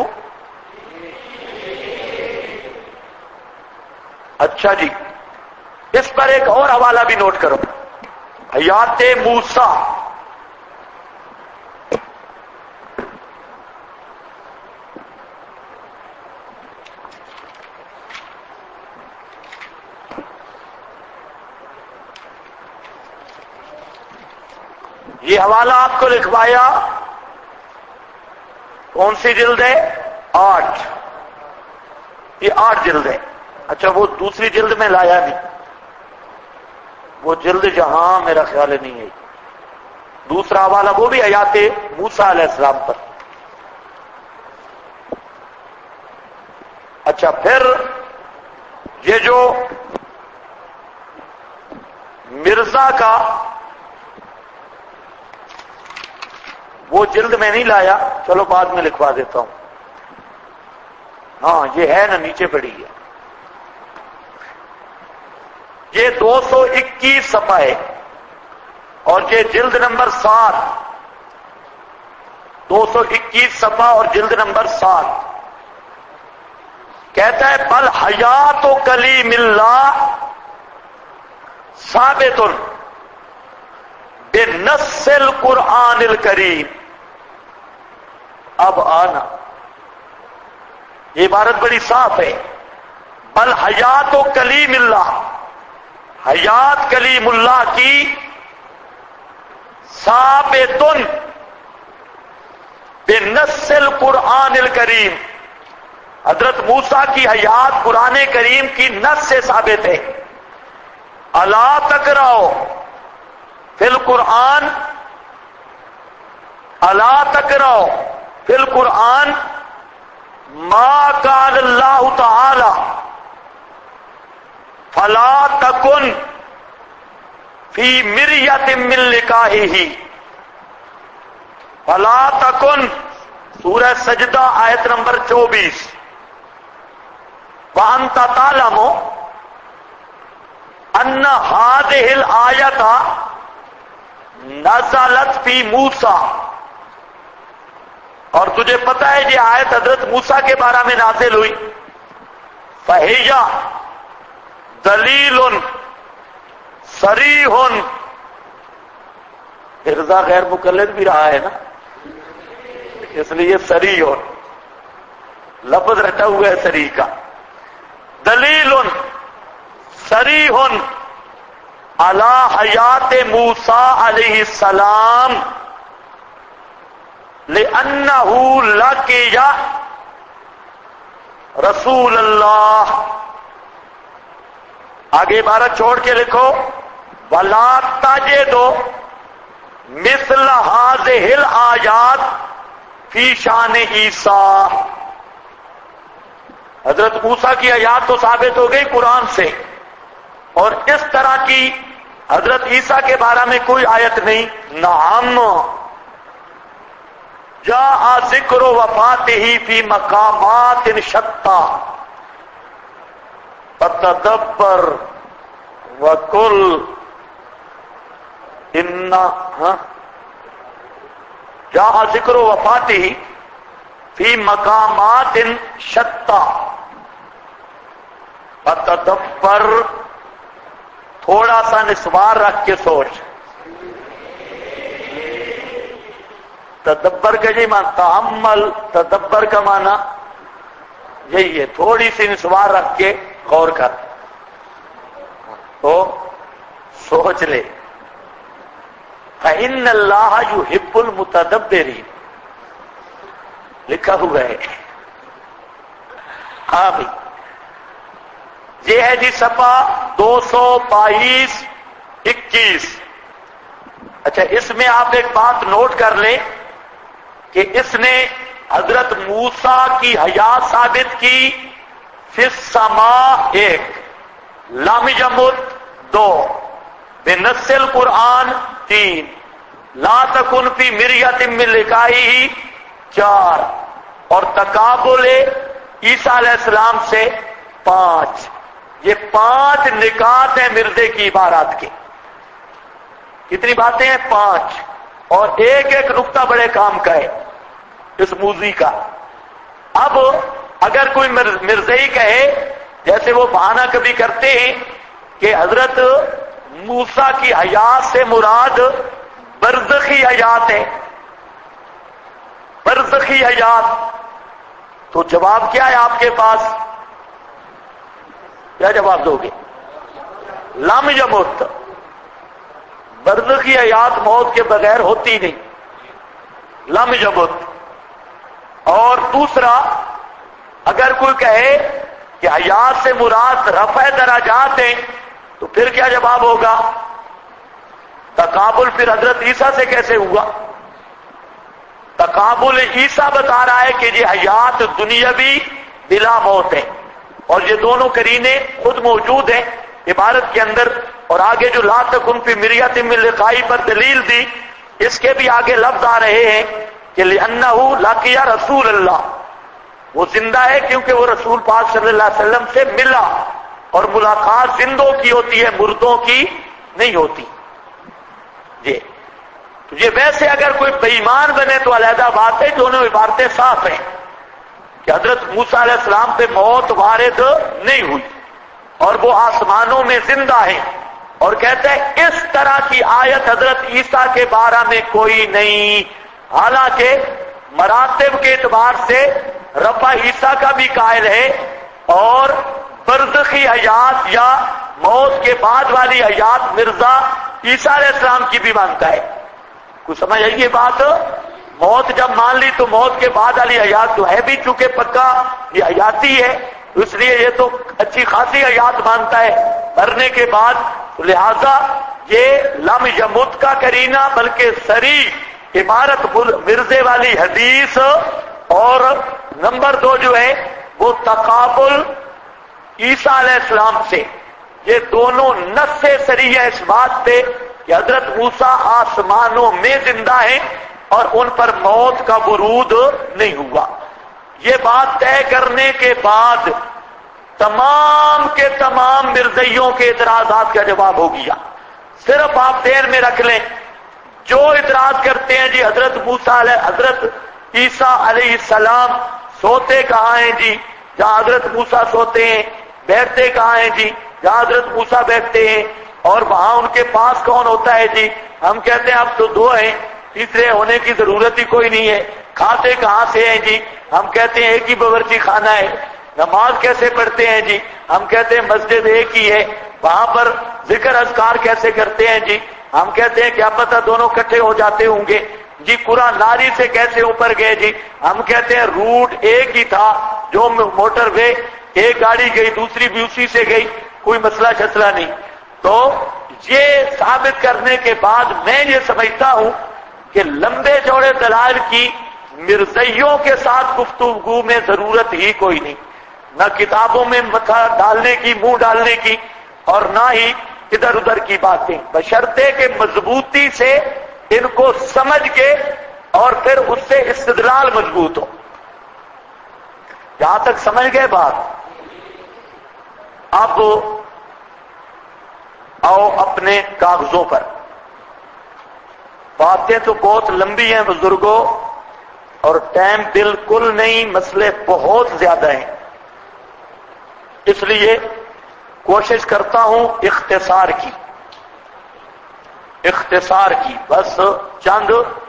اچھا جی، اس پر ایک اور حوالہ بھی نوٹ کرو، حیات موسیٰ۔ یہ حوالہ آپ کو لکھوایا، کون سی جلد ہے؟ 8، یہ 8 جلد ہے۔ اچھا وہ دوسری جلد میں لایا نہیں، وہ جلد جہاں میرا خیال ہے نہیں ہے۔ دوسرا حوالہ وہ بھی حیات موسیٰ علیہ السلام پر۔ اچھا پھر یہ جو مرزا کا وہ جلد میں نہیں لایا، چلو بعد میں لکھوا دیتا ہوں. ہاں یہ ہے نا، نیچے پڑی ہے. یہ 221 صفحہ ہے اور یہ جلد نمبر 7. 221 صفحہ اور جلد نمبر 7. کہتا ہے بل حیات کلیم اللہ ثابت بنص القرآن الکریم. اب آنا، یہ عبارت بڑی صاف ہے. بل حیات کلیم اللہ، حیات کلیم اللہ کی ثابت بنص القرآن الکریم، حضرت موسیٰ کی حیات قرآن کریم کی نص سے ثابت ہے. الا تقرؤ فی القرآن، الا تقرؤ فی القرآن ما قال اللہ تعالی فلا تکن فی مریۃ من لقائہ. فلا تکن، سورہ سجدہ آیت نمبر 24. وَأَنْتَ تَعْلَمُ أَنَّ هَذِهِ الْآيَةَ نَزَلَتْ فِي مُوسَىٰ، اور تجھے پتہ ہے یہ آیت حضرت موسیٰ کے بارے میں نازل ہوئی. فَهِيَ دَلِيلٌ صَرِيحٌ، ارضا غیر مقلد بھی رہا ہے نا، اس لیے صریح لفظ رٹا ہوا ہے صریح کا. دلیل صریح علی حیات موسیٰ علیہ السلام لأنہ لقی رسول اللہ. آگے عبارت چھوڑ کے لکھو وَلَا تَجِدُ مِثْلَ هَذِهِ الْآيَاتِ فی شان عیسیٰ. حضرت موسیٰ کی آیات تو ثابت ہو گئی قرآن سے، اور اس طرح کی حضرت عیسیٰ کے بارے میں کوئی آیت نہیں. نعم جاء ذکر وفاتہ فی مقامات شتیٰ فتدبر وقل جاء ذکر وفاتہ فی مقامات شتیٰ فتدبر، تھوڑا سا نسوار رکھ کے سوچ. تدبر کا یہ معنی، تأمل، تدبر کا معنی یہی ہے، تھوڑی سی نسوار رکھ کے غور کر تو سوچ لے. فَإِنَّ اللَّهَ يُحِبُّ الْمُتَدَبِّرِينَ لکھا ہوا ہے. ہاں بھی یہ ہے جی صفحہ 222-21. اچھا اس میں آپ ایک بات نوٹ کر لیں کہ اس نے حضرت موسیٰ کی حیات ثابت کی فی السماء 1، لام جمود 2، بنص القرآن 3، لا تکن فی مریۃ من لقائہ 4، اور تقابل عیسیٰ علیہ السلام سے 5. یہ 5 نکات ہیں مردے کی عبارات کے. کتنی باتیں ہیں؟ 5، اور ایک ایک نقطہ بڑے کام کا ہے اس موذی کا. اب اگر کوئی مرزئی کہے، جیسے وہ بہانہ کبھی کرتے ہیں کہ حضرت موسیٰ کی حیات سے مراد برزخی حیات ہے، برزخی حیات، تو جواب کیا ہے آپ کے پاس؟ کیا جواب دو گے؟ لم یمت، برزخی حیات موت کے بغیر ہوتی نہیں، لم یمت. اور دوسرا، اگر کوئی کہے کہ حیات سے مراد رفع درجات ہیں تو پھر کیا جواب ہوگا؟ تقابل پھر حضرت عیسیٰ سے کیسے ہوا؟ تقابل عیسیٰ بتا رہا ہے کہ یہ حیات دنیاوی بلا موت ہے، اور یہ دونوں قرینے خود موجود ہیں عبارت کے اندر. اور آگے جو لا تکن فی مریۃ من لقائہ پر دلیل دی اس کے بھی آگے لفظ آ رہے ہیں کہ لِأَنَّهُ لَقِيَ رسول اللہ، وہ زندہ ہے کیونکہ وہ رسول پاک صلی اللہ علیہ وسلم سے ملا، اور ملاقات زندوں کی ہوتی ہے، مردوں کی نہیں ہوتی. جی تو یہ ویسے اگر کوئی بے ایمان بنے تو علیحدہ بات ہے، دونوں عبارتیں صاف ہیں کہ حضرت موسیٰ علیہ السلام پہ موت وارد نہیں ہوئی اور وہ آسمانوں میں زندہ ہیں. اور کہتے ہیں اس طرح کی آیت حضرت عیسیٰ کے بارے میں کوئی نہیں، حالانکہ مراتب کے اعتبار سے رب عیسیٰ کا بھی قائل ہے اور برزخی حیات یا موت کے بعد والی حیات مرزا عیسیٰ علیہ السلام کی بھی مانتا ہے. کچھ سمجھ آئی یہ بات؟ موت جب مان لی تو موت کے بعد والی حیات تو ہے بھی چونکہ پکا یہ حیاتی ہے، اس لیے یہ تو اچھی خاصی حیات مانتا ہے مرنے کے بعد. لہذا یہ لم یمت کا کرینہ بلکہ صریح عبارت مرزے والی حدیث، اور نمبر 2 جو ہے وہ تقابل عیسیٰ علیہ السلام سے، یہ دونوں نص سے صریح ہے اس بات پہ کہ حضرت موسیٰ آسمانوں میں زندہ ہیں اور ان پر موت کا ورود نہیں ہوا. یہ بات طے کرنے کے بعد تمام کے تمام مرزائیوں کے اعتراضات کا جواب ہو گیا. صرف آپ ذہن میں رکھ لیں، جو اعتراض کرتے ہیں جی حضرت عیسیٰ علیہ السلام سوتے کہاں ہیں جی، جہاں حضرت موسیٰ سوتے ہیں، بیٹھتے کہاں ہیں جی، جہاں حضرت موسیٰ بیٹھتے ہیں، اور وہاں ان کے پاس کون ہوتا ہے جی. ہم کہتے ہیں اب تو 2 ہیں، تیسرے ہونے کی ضرورت ہی کوئی نہیں ہے. کھاتے کہاں سے ہیں جی، ہم کہتے ہیں ایک ہی باورچی خانہ ہے. نماز کیسے پڑھتے ہیں جی، ہم کہتے ہیں مسجد ایک ہی ہے. وہاں پر ذکر اذکار کیسے کرتے ہیں جی، ہم کہتے ہیں کیا پتہ دونوں اکٹھے ہو جاتے ہوں گے. جی قرآن ناری سے کیسے اوپر گئے جی، ہم کہتے ہیں روٹ ایک ہی تھا، جو موٹر وے ایک گاڑی گئی دوسری بھی اسی سے گئی، کوئی مسئلہ شسلہ نہیں. تو یہ ثابت کرنے کے بعد میں یہ سمجھتا ہوں کہ لمبے چوڑے دلائل کی مرزائیوں کے ساتھ گفتگو میں ضرورت ہی کوئی نہیں، نہ کتابوں میں متھا ڈالنے کی، منہ ڈالنے کی، اور نہ ہی ادھر ادھر کی باتیں، بشرطے کہ مضبوطی سے ان کو سمجھ کے اور پھر اس سے استدلال مضبوط ہو. جہاں تک سمجھ گئے بات. اب آؤ اپنے کاغذوں پر. باتیں تو بہت لمبی ہیں بزرگوں، اور ٹائم بالکل نہیں، مسئلے بہت زیادہ ہیں، اس لیے کوشش کرتا ہوں اختصار کی. بس چند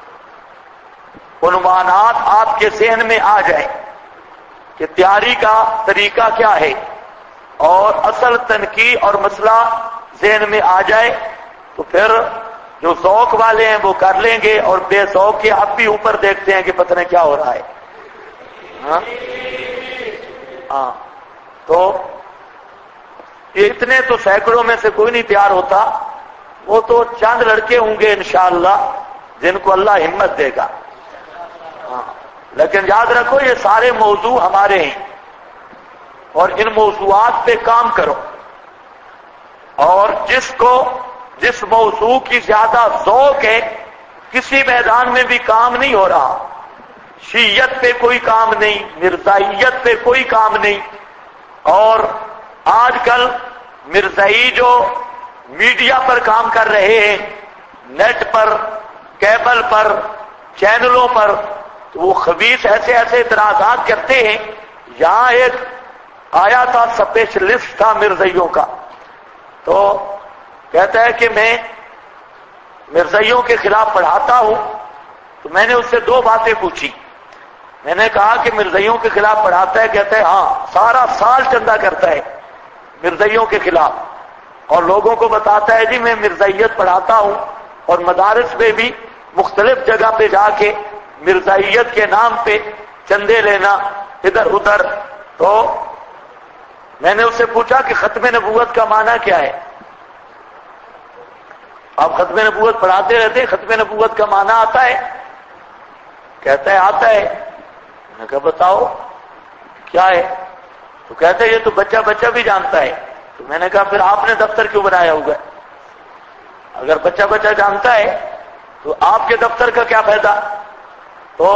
عنوانات آپ کے ذہن میں آ جائیں کہ تیاری کا طریقہ کیا ہے، اور اصل تنقید اور مسئلہ ذہن میں آ جائے تو پھر جو ذوق والے ہیں وہ کر لیں گے، اور بے ذوق کے اب بھی اوپر دیکھتے ہیں کہ پتہ نہیں کیا ہو رہا ہے. ہاں تو یہ اتنے تو سینکڑوں میں سے کوئی نہیں تیار ہوتا، وہ تو چند لڑکے ہوں گے انشاءاللہ جن کو اللہ ہمت دے گا. لیکن یاد رکھو یہ سارے موضوع ہمارے ہیں، اور ان موضوعات پہ کام کرو، اور جس موضوع کی زیادہ ذوق ہے کسی میدان میں بھی کام نہیں ہو رہا. شیعت پہ کوئی کام نہیں، مرزائیت پہ کوئی کام نہیں، اور آج کل مرزائی جو میڈیا پر کام کر رہے ہیں، نیٹ پر، کیبل پر، چینلوں پر، تو وہ خبیث ایسے اعتراضات کرتے ہیں. یہاں ایک آیا تھا اسپیشلسٹ تھا مرزائیوں کا، تو کہتا ہے کہ میں مرزائیوں کے خلاف پڑھاتا ہوں. تو میں نے اس سے 2 باتیں پوچھی. میں نے کہا کہ مرزائیوں کے خلاف پڑھاتا ہے؟ کہتا ہے ہاں، سارا سال چندہ کرتا ہے مرزائیوں کے خلاف، اور لوگوں کو بتاتا ہے جی میں مرزائیت پڑھاتا ہوں، اور مدارس میں بھی مختلف جگہ پہ جا کے مرزائیت کے نام پہ چندے لینا ادھر ادھر. تو میں نے اس سے پوچھا کہ ختم نبوت کا معنی کیا ہے؟ آپ ختم نبوت پڑھاتے رہتے ہیں، ختم نبوت کا معنی آتا ہے؟ کہتا ہے آتا ہے. میں نے کہا بتاؤ کیا ہے؟ تو کہتا ہے یہ تو بچہ بھی جانتا ہے. تو میں نے کہا پھر آپ نے دفتر کیوں بنایا ہوگا؟ اگر بچہ جانتا ہے تو آپ کے دفتر کا کیا فائدہ؟ تو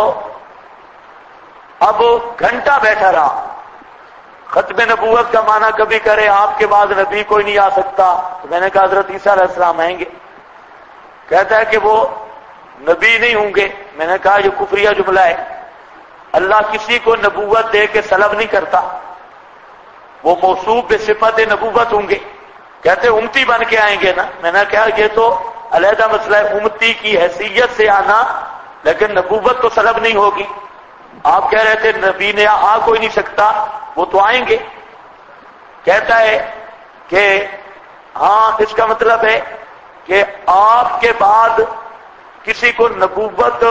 اب گھنٹہ بیٹھا رہا، ختم نبوت کا معنی کبھی کرے آپ کے بعد نبی کوئی نہیں آ سکتا، تو میں نے کہا حضرت عیسیٰ علیہ السلام آئیں گے، کہتا ہے کہ وہ نبی نہیں ہوں گے۔ میں نے کہا یہ کفریہ جملہ ہے، اللہ کسی کو نبوت دے کے سلب نہیں کرتا، وہ موصوف بصفت نبوت ہوں گے۔ کہتے امتی بن کے آئیں گے نا، میں نے کہا یہ تو علیحدہ مسئلہ ہے، امتی کی حیثیت سے آنا، لیکن نبوت تو سلب نہیں ہوگی۔ آپ کہہ رہے تھے نبی نے آ کوئی نہیں سکتا، وہ تو آئیں گے۔ کہتا ہے کہ ہاں اس کا مطلب ہے کہ آپ کے بعد کسی کو نبوت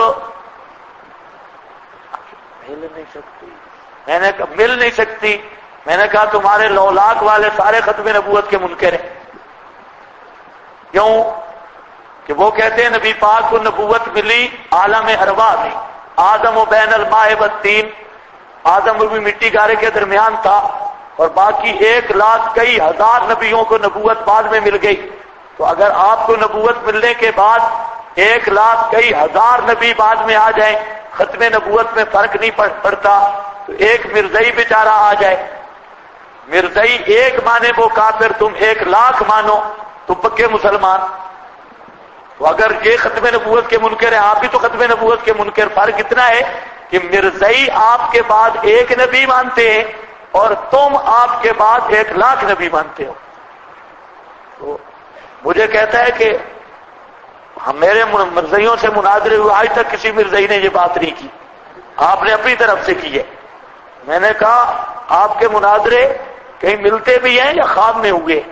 مل نہیں سکتی۔ میں نے کہا مل نہیں سکتی، میں نے کہا تمہارے لولاک والے سارے ختم نبوت کے منکر ہیں۔ کیوں؟ کہ وہ کہتے ہیں نبی پاک کو نبوت ملی عالم ارواح میں، آدم و بین الماء والطین، آدم بھی مٹی گارے کے درمیان تھا، اور باقی 1,00,000 کئی ہزار نبیوں کو نبوت بعد میں مل گئی۔ تو اگر آپ کو نبوت ملنے کے بعد 1,00,000 کئی ہزار نبی بعد میں آ جائیں، ختم نبوت میں فرق نہیں پڑتا، تو ایک مرزائی بیچارہ آ جائے، مرزائی ایک مانے وہ کافر، تم 1,00,000 مانو تو پکے مسلمان۔ تو اگر یہ ختم نبوت کے منکر ہیں، آپ بھی تو ختم نبوت کے منکر، فرق اتنا ہے کہ مرزائی آپ کے بعد ایک نبی مانتے ہیں اور تم آپ کے بعد 1,00,000 نبی مانتے ہو۔ تو مجھے کہتا ہے کہ میرے مرزائیوں سے مناظرے ہوئے، آج تک کسی مرزائی نے یہ بات نہیں کی، آپ نے اپنی طرف سے کی ہے۔ میں نے کہا آپ کے مناظرے کہیں ملتے بھی ہیں یا خواب میں ہوئے؟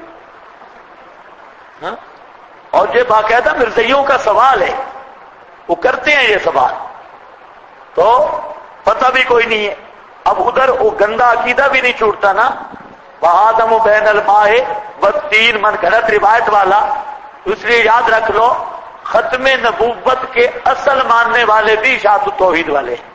اور یہ باقاعدہ مرزائیوں کا سوال ہے، وہ کرتے ہیں یہ سوال، تو پتہ بھی کوئی نہیں ہے۔ اب ادھر وہ گندا عقیدہ بھی نہیں چھوٹتا نا، وآدم بین الماء والطین، من غلط روایت والا، اس لیے یاد رکھ لو ختم نبوت کے اصل ماننے والے بھی اشاعت التوحید والے ہیں۔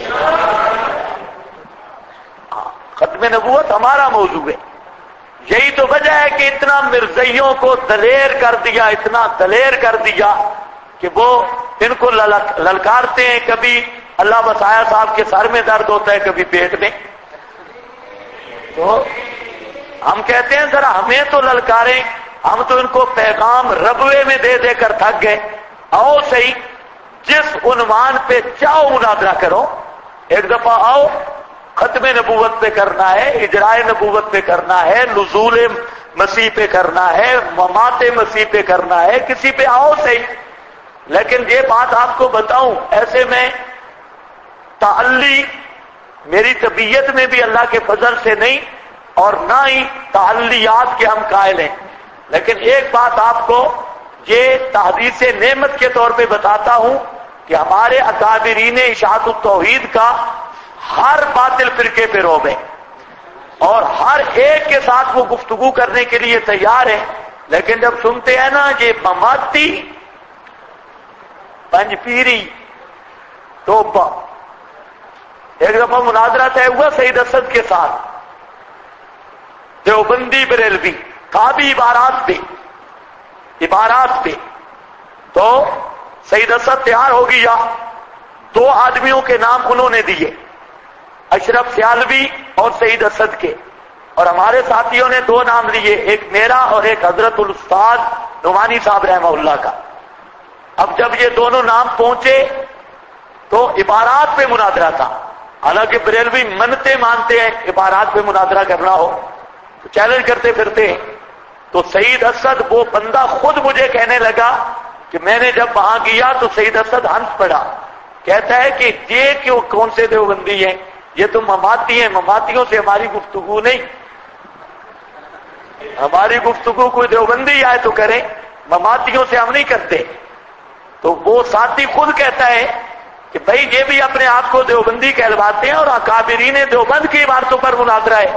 ختم نبوت ہمارا موضوع ہے، یہی تو وجہ ہے کہ اتنا مرزائیوں کو دلیر کر دیا، اتنا دلیر کر دیا کہ وہ ان کو للکارتے ہیں، کبھی اللہ بسایا صاحب کے سر میں درد ہوتا ہے، کبھی پیٹ میں۔ تو ہم کہتے ہیں ذرا ہمیں تو للکاریں، ہم تو ان کو پیغام ربوے میں دے دے کر تھک گئے، آؤ صحیح جس عنوان پہ چاہو مناظرہ کرو، ایک دفعہ آؤ، ختم نبوت پہ کرنا ہے، اجراء نبوت پہ کرنا ہے، نزول مسیح پہ کرنا ہے، ممات مسیح پہ کرنا ہے، کسی پہ آؤ صحیح۔ لیکن یہ بات آپ کو بتاؤں، ایسے میں تعلی میری طبیعت میں بھی اللہ کے فضل سے نہیں، اور نہ ہی تعلیات کے ہم قائل ہیں، لیکن ایک بات آپ کو یہ تحدیث نعمت کے طور پہ بتاتا ہوں کہ ہمارے اکابرین اشاعت التوحید کا ہر باطل فرقے پہ روب ہے، اور ہر ایک کے ساتھ وہ گفتگو کرنے کے لیے تیار ہے، لیکن جب سنتے ہیں نا یہ مماتی پنج پیری توبہ، ایک دفعہ مناظرہ طے ہوا سید اسد کے ساتھ، دیوبندی بریلوی، کعبی عبارات پہ، تو سید اسد تیار ہو گیا، 2 آدمیوں کے نام انہوں نے دیے، اشرف سیالوی اور سید اسد کے، اور ہمارے ساتھیوں نے 2 نام لیے، ایک میرا اور ایک حضرت الاستاذ نعمانی صاحب رحمہ اللہ کا۔ اب جب یہ دونوں نام پہنچے تو عبارات پہ مناظرہ تھا، حالانکہ بریلوی منتے مانتے ہیں عبارات پہ مناظرہ کرنا ہو تو چیلنج کرتے پھرتے ہیں۔ تو سید اسد وہ بندہ خود مجھے کہنے لگا کہ میں نے جب وہاں گیا تو سید اسد ہنس پڑا، کہتا ہے کہ یہ کیوں کون سے دیوبندی ہیں، یہ تو مماتی ہیں، مماتیوں سے ہماری گفتگو نہیں، ہماری گفتگو کوئی دیوبندی آئے تو کریں، مماتیوں سے ہم نہیں کرتے۔ تو وہ ساتھی خود کہتا ہے کہ بھائی یہ بھی اپنے آپ کو دیوبندی کہلواتے ہیں اور اکابرین دیوبند کی عبارتوں پر مناظرہ ہے،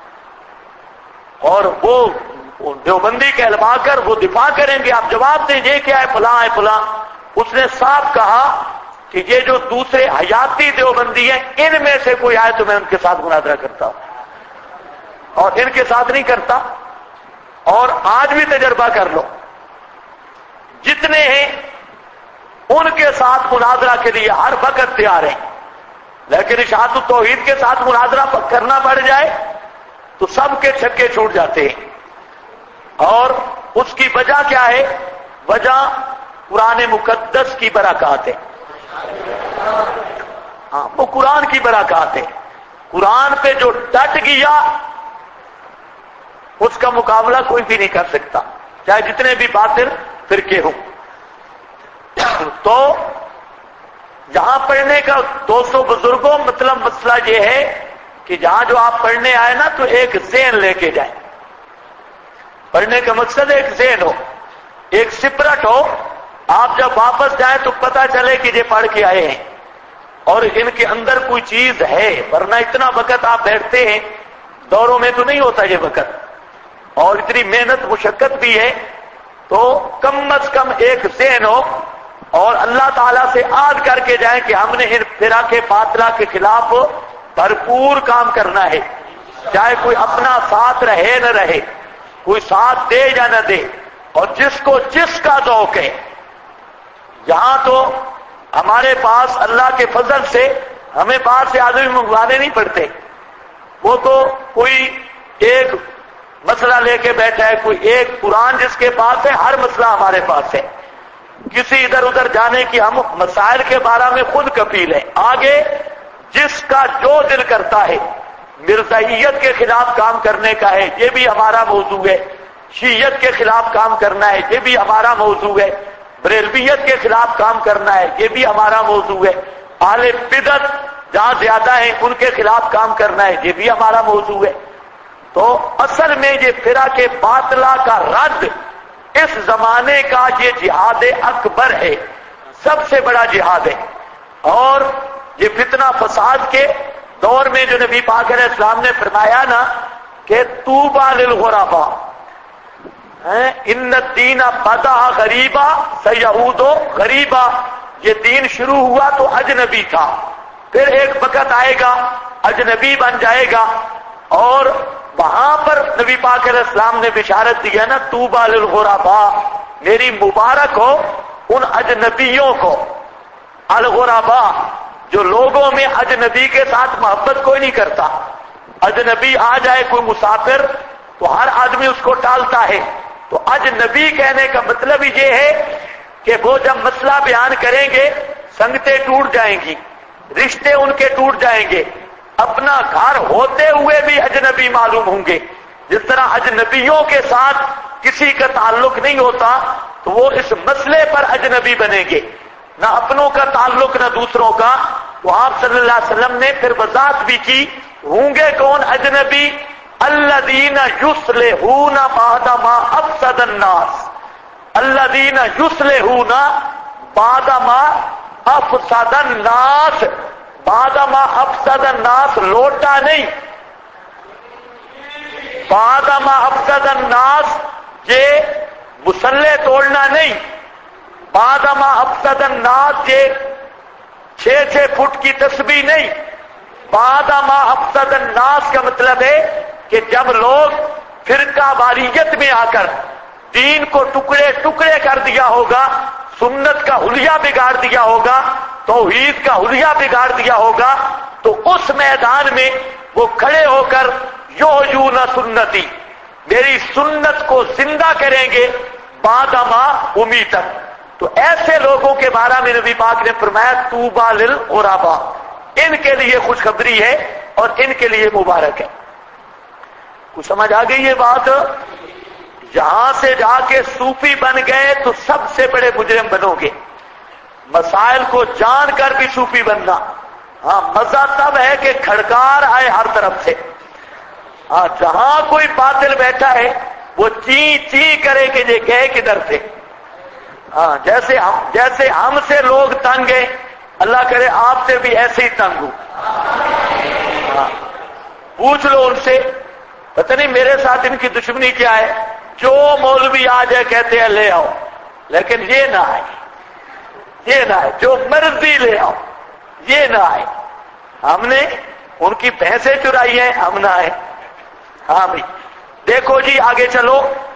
اور وہ دیوبندی کہلوا کر وہ دفاع کریں گے، آپ جواب دیں یہ کیا ہے، فلاں ہے فلاں۔ اس نے صاف کہا کہ یہ جو دوسرے حیاتی دیوبندی ہیں ان میں سے کوئی آئے تو میں ان کے ساتھ مناظرہ کرتا ہوں، اور ان کے ساتھ نہیں کرتا۔ اور آج بھی تجربہ کر لو، جتنے ہیں ان کے ساتھ مناظرہ کے لیے ہر وقت تیار ہیں، لیکن اشاعت التوحید کے ساتھ مناظرہ کرنا پڑ جائے تو سب کے چھکے چھوٹ جاتے ہیں۔ اور اس کی وجہ کیا ہے؟ وجہ قرآن مقدس کی برکات ہے۔ ہاں، وہ قرآن کی برکات ہے۔ قرآن پہ جو ڈٹ گیا اس کا مقابلہ کوئی بھی نہیں کر سکتا، چاہے جتنے بھی باطل فرقے ہوں۔ تو جہاں پڑھنے کا دوستوں بزرگوں مطلب مسئلہ یہ ہے کہ جہاں جو آپ پڑھنے آئے نا تو ایک ذہن لے کے جائیں۔ پڑھنے کا مقصد ایک ذہن ہو، ایک سپرٹ ہو، آپ جب واپس جائیں تو پتہ چلے کہ یہ پڑھ کے آئے ہیں اور ان کے اندر کوئی چیز ہے، ورنہ اتنا وقت آپ بیٹھتے ہیں، دوروں میں تو نہیں ہوتا یہ وقت، اور اتنی محنت مشقت بھی ہے، تو کم از کم ایک ذہن ہو اور اللہ تعالیٰ سے عہد کر کے جائیں کہ ہم نے ان فرق باطلہ کے خلاف بھرپور کام کرنا ہے، چاہے کوئی اپنا ساتھ رہے نہ رہے، کوئی ساتھ دے یا نہ دے، اور جس کو جس کا ذوق ہے۔ یہاں تو ہمارے پاس اللہ کے فضل سے ہمیں باہر سے آدمی منگوانے نہیں پڑتے، وہ تو کوئی ایک مسئلہ لے کے بیٹھا ہے، کوئی ایک قرآن جس کے پاس ہے، ہر مسئلہ ہمارے پاس ہے، کسی ادھر ادھر جانے کی ہم مسائل کے بارے میں خود کفیل ہیں۔ آگے جس کا جو دل کرتا ہے، مرزائیت کے خلاف کام کرنے کا ہے، یہ بھی ہمارا موضوع ہے، شیعت کے خلاف کام کرنا ہے، یہ بھی ہمارا موضوع ہے، بریلویت کے خلاف کام کرنا ہے، یہ بھی ہمارا موضوع ہے، اہل بدعت جہاں زیادہ ہیں ان کے خلاف کام کرنا ہے، یہ بھی ہمارا موضوع ہے۔ تو اصل میں یہ فرق باطلہ کا رد اس زمانے کا یہ جہاد اکبر ہے، سب سے بڑا جہاد ہے۔ اور یہ فتنہ فساد کے دور میں جو نبی پاک علیہ السلام نے فرمایا نا کہ طوبی للغرباء، ان الدین بدا غریبا سیعود غریبا، یہ دین شروع ہوا تو اجنبی تھا، پھر ایک وقت آئے گا اجنبی بن جائے گا، اور وہاں پر نبی پاک علیہ السلام نے بشارت دیا نا طوبی للغرباء، میری مبارک ہو ان اجنبیوں کو، الغرباء جو لوگوں میں اجنبی کے ساتھ محبت کوئی نہیں کرتا، اجنبی آ جائے کوئی مسافر تو ہر آدمی اس کو ٹالتا ہے، تو اجنبی کہنے کا مطلب ہی یہ ہے کہ وہ جب مسئلہ بیان کریں گے سنگتیں ٹوٹ جائیں گی، رشتے ان کے ٹوٹ جائیں گے، اپنا گھر ہوتے ہوئے بھی اجنبی معلوم ہوں گے۔ جس طرح اجنبیوں کے ساتھ کسی کا تعلق نہیں ہوتا تو وہ اس مسئلے پر اجنبی بنیں گے، نہ اپنوں کا تعلق نہ دوسروں کا۔ تو آپ صلی اللہ علیہ وسلم نے پھر وضاحت بھی کی، ہوں گے کون اجنبی؟ الذین یصلحون بعد ما افسد الناس، الذین یصلحون بعد ما افسد الناس، بعد ما افسد الناس لوٹا نہیں، بعد ما افسد الناس یہ مسلح توڑنا نہیں، بعد ما افسد الناس یہ 6 فٹ کی تسبیح نہیں، بعد ما افسد الناس کا مطلب ہے کہ جب لوگ فرقہ واریت میں آ کر دین کو ٹکڑے ٹکڑے کر دیا ہوگا، سنت کا حلیہ بگاڑ دیا ہوگا، توحید کا حلیہ بگاڑ دیا ہوگا، تو اس میدان میں وہ کھڑے ہو کر یحیون سنتی، میری سنت کو زندہ کریں گے بعد ما امیتت۔ تو ایسے لوگوں کے بارے میں نبی پاک نے فرمایا طوبی للغرباء، ان کے لیے خوشخبری ہے اور ان کے لیے مبارک ہے۔ کچھ سمجھ آ گئی یہ بات؟ یہاں سے جا کے صوفی بن گئے تو سب سے بڑے مجرم بنو گے، مسائل کو جان کر بھی صوفی بننا۔ ہاں، مزہ تب ہے کہ کھڑکار آئے ہر طرف سے، ہاں جہاں کوئی باطل بیٹھا ہے وہ چی چی کرے کہ یہ گئے کدھر سے۔ ہاں، جیسے ہم سے لوگ تنگ ہیں، اللہ کرے آپ سے بھی ایسے ہی تنگ ہو۔ ہاں، پوچھ لو ان سے، پتہ نہیں میرے ساتھ ان کی دشمنی کیا ہے، جو مولوی آ جائے کہتے ہیں لے آؤ، لیکن یہ نہ آئے، یہ نہ آئے، جو مرضی لے آؤ، یہ نہ آئے۔ ہم نے ان کی بھینسیں چرائی ہیں، ہم نہ آئے۔ ہاں بھائی، دیکھو جی آگے چلو،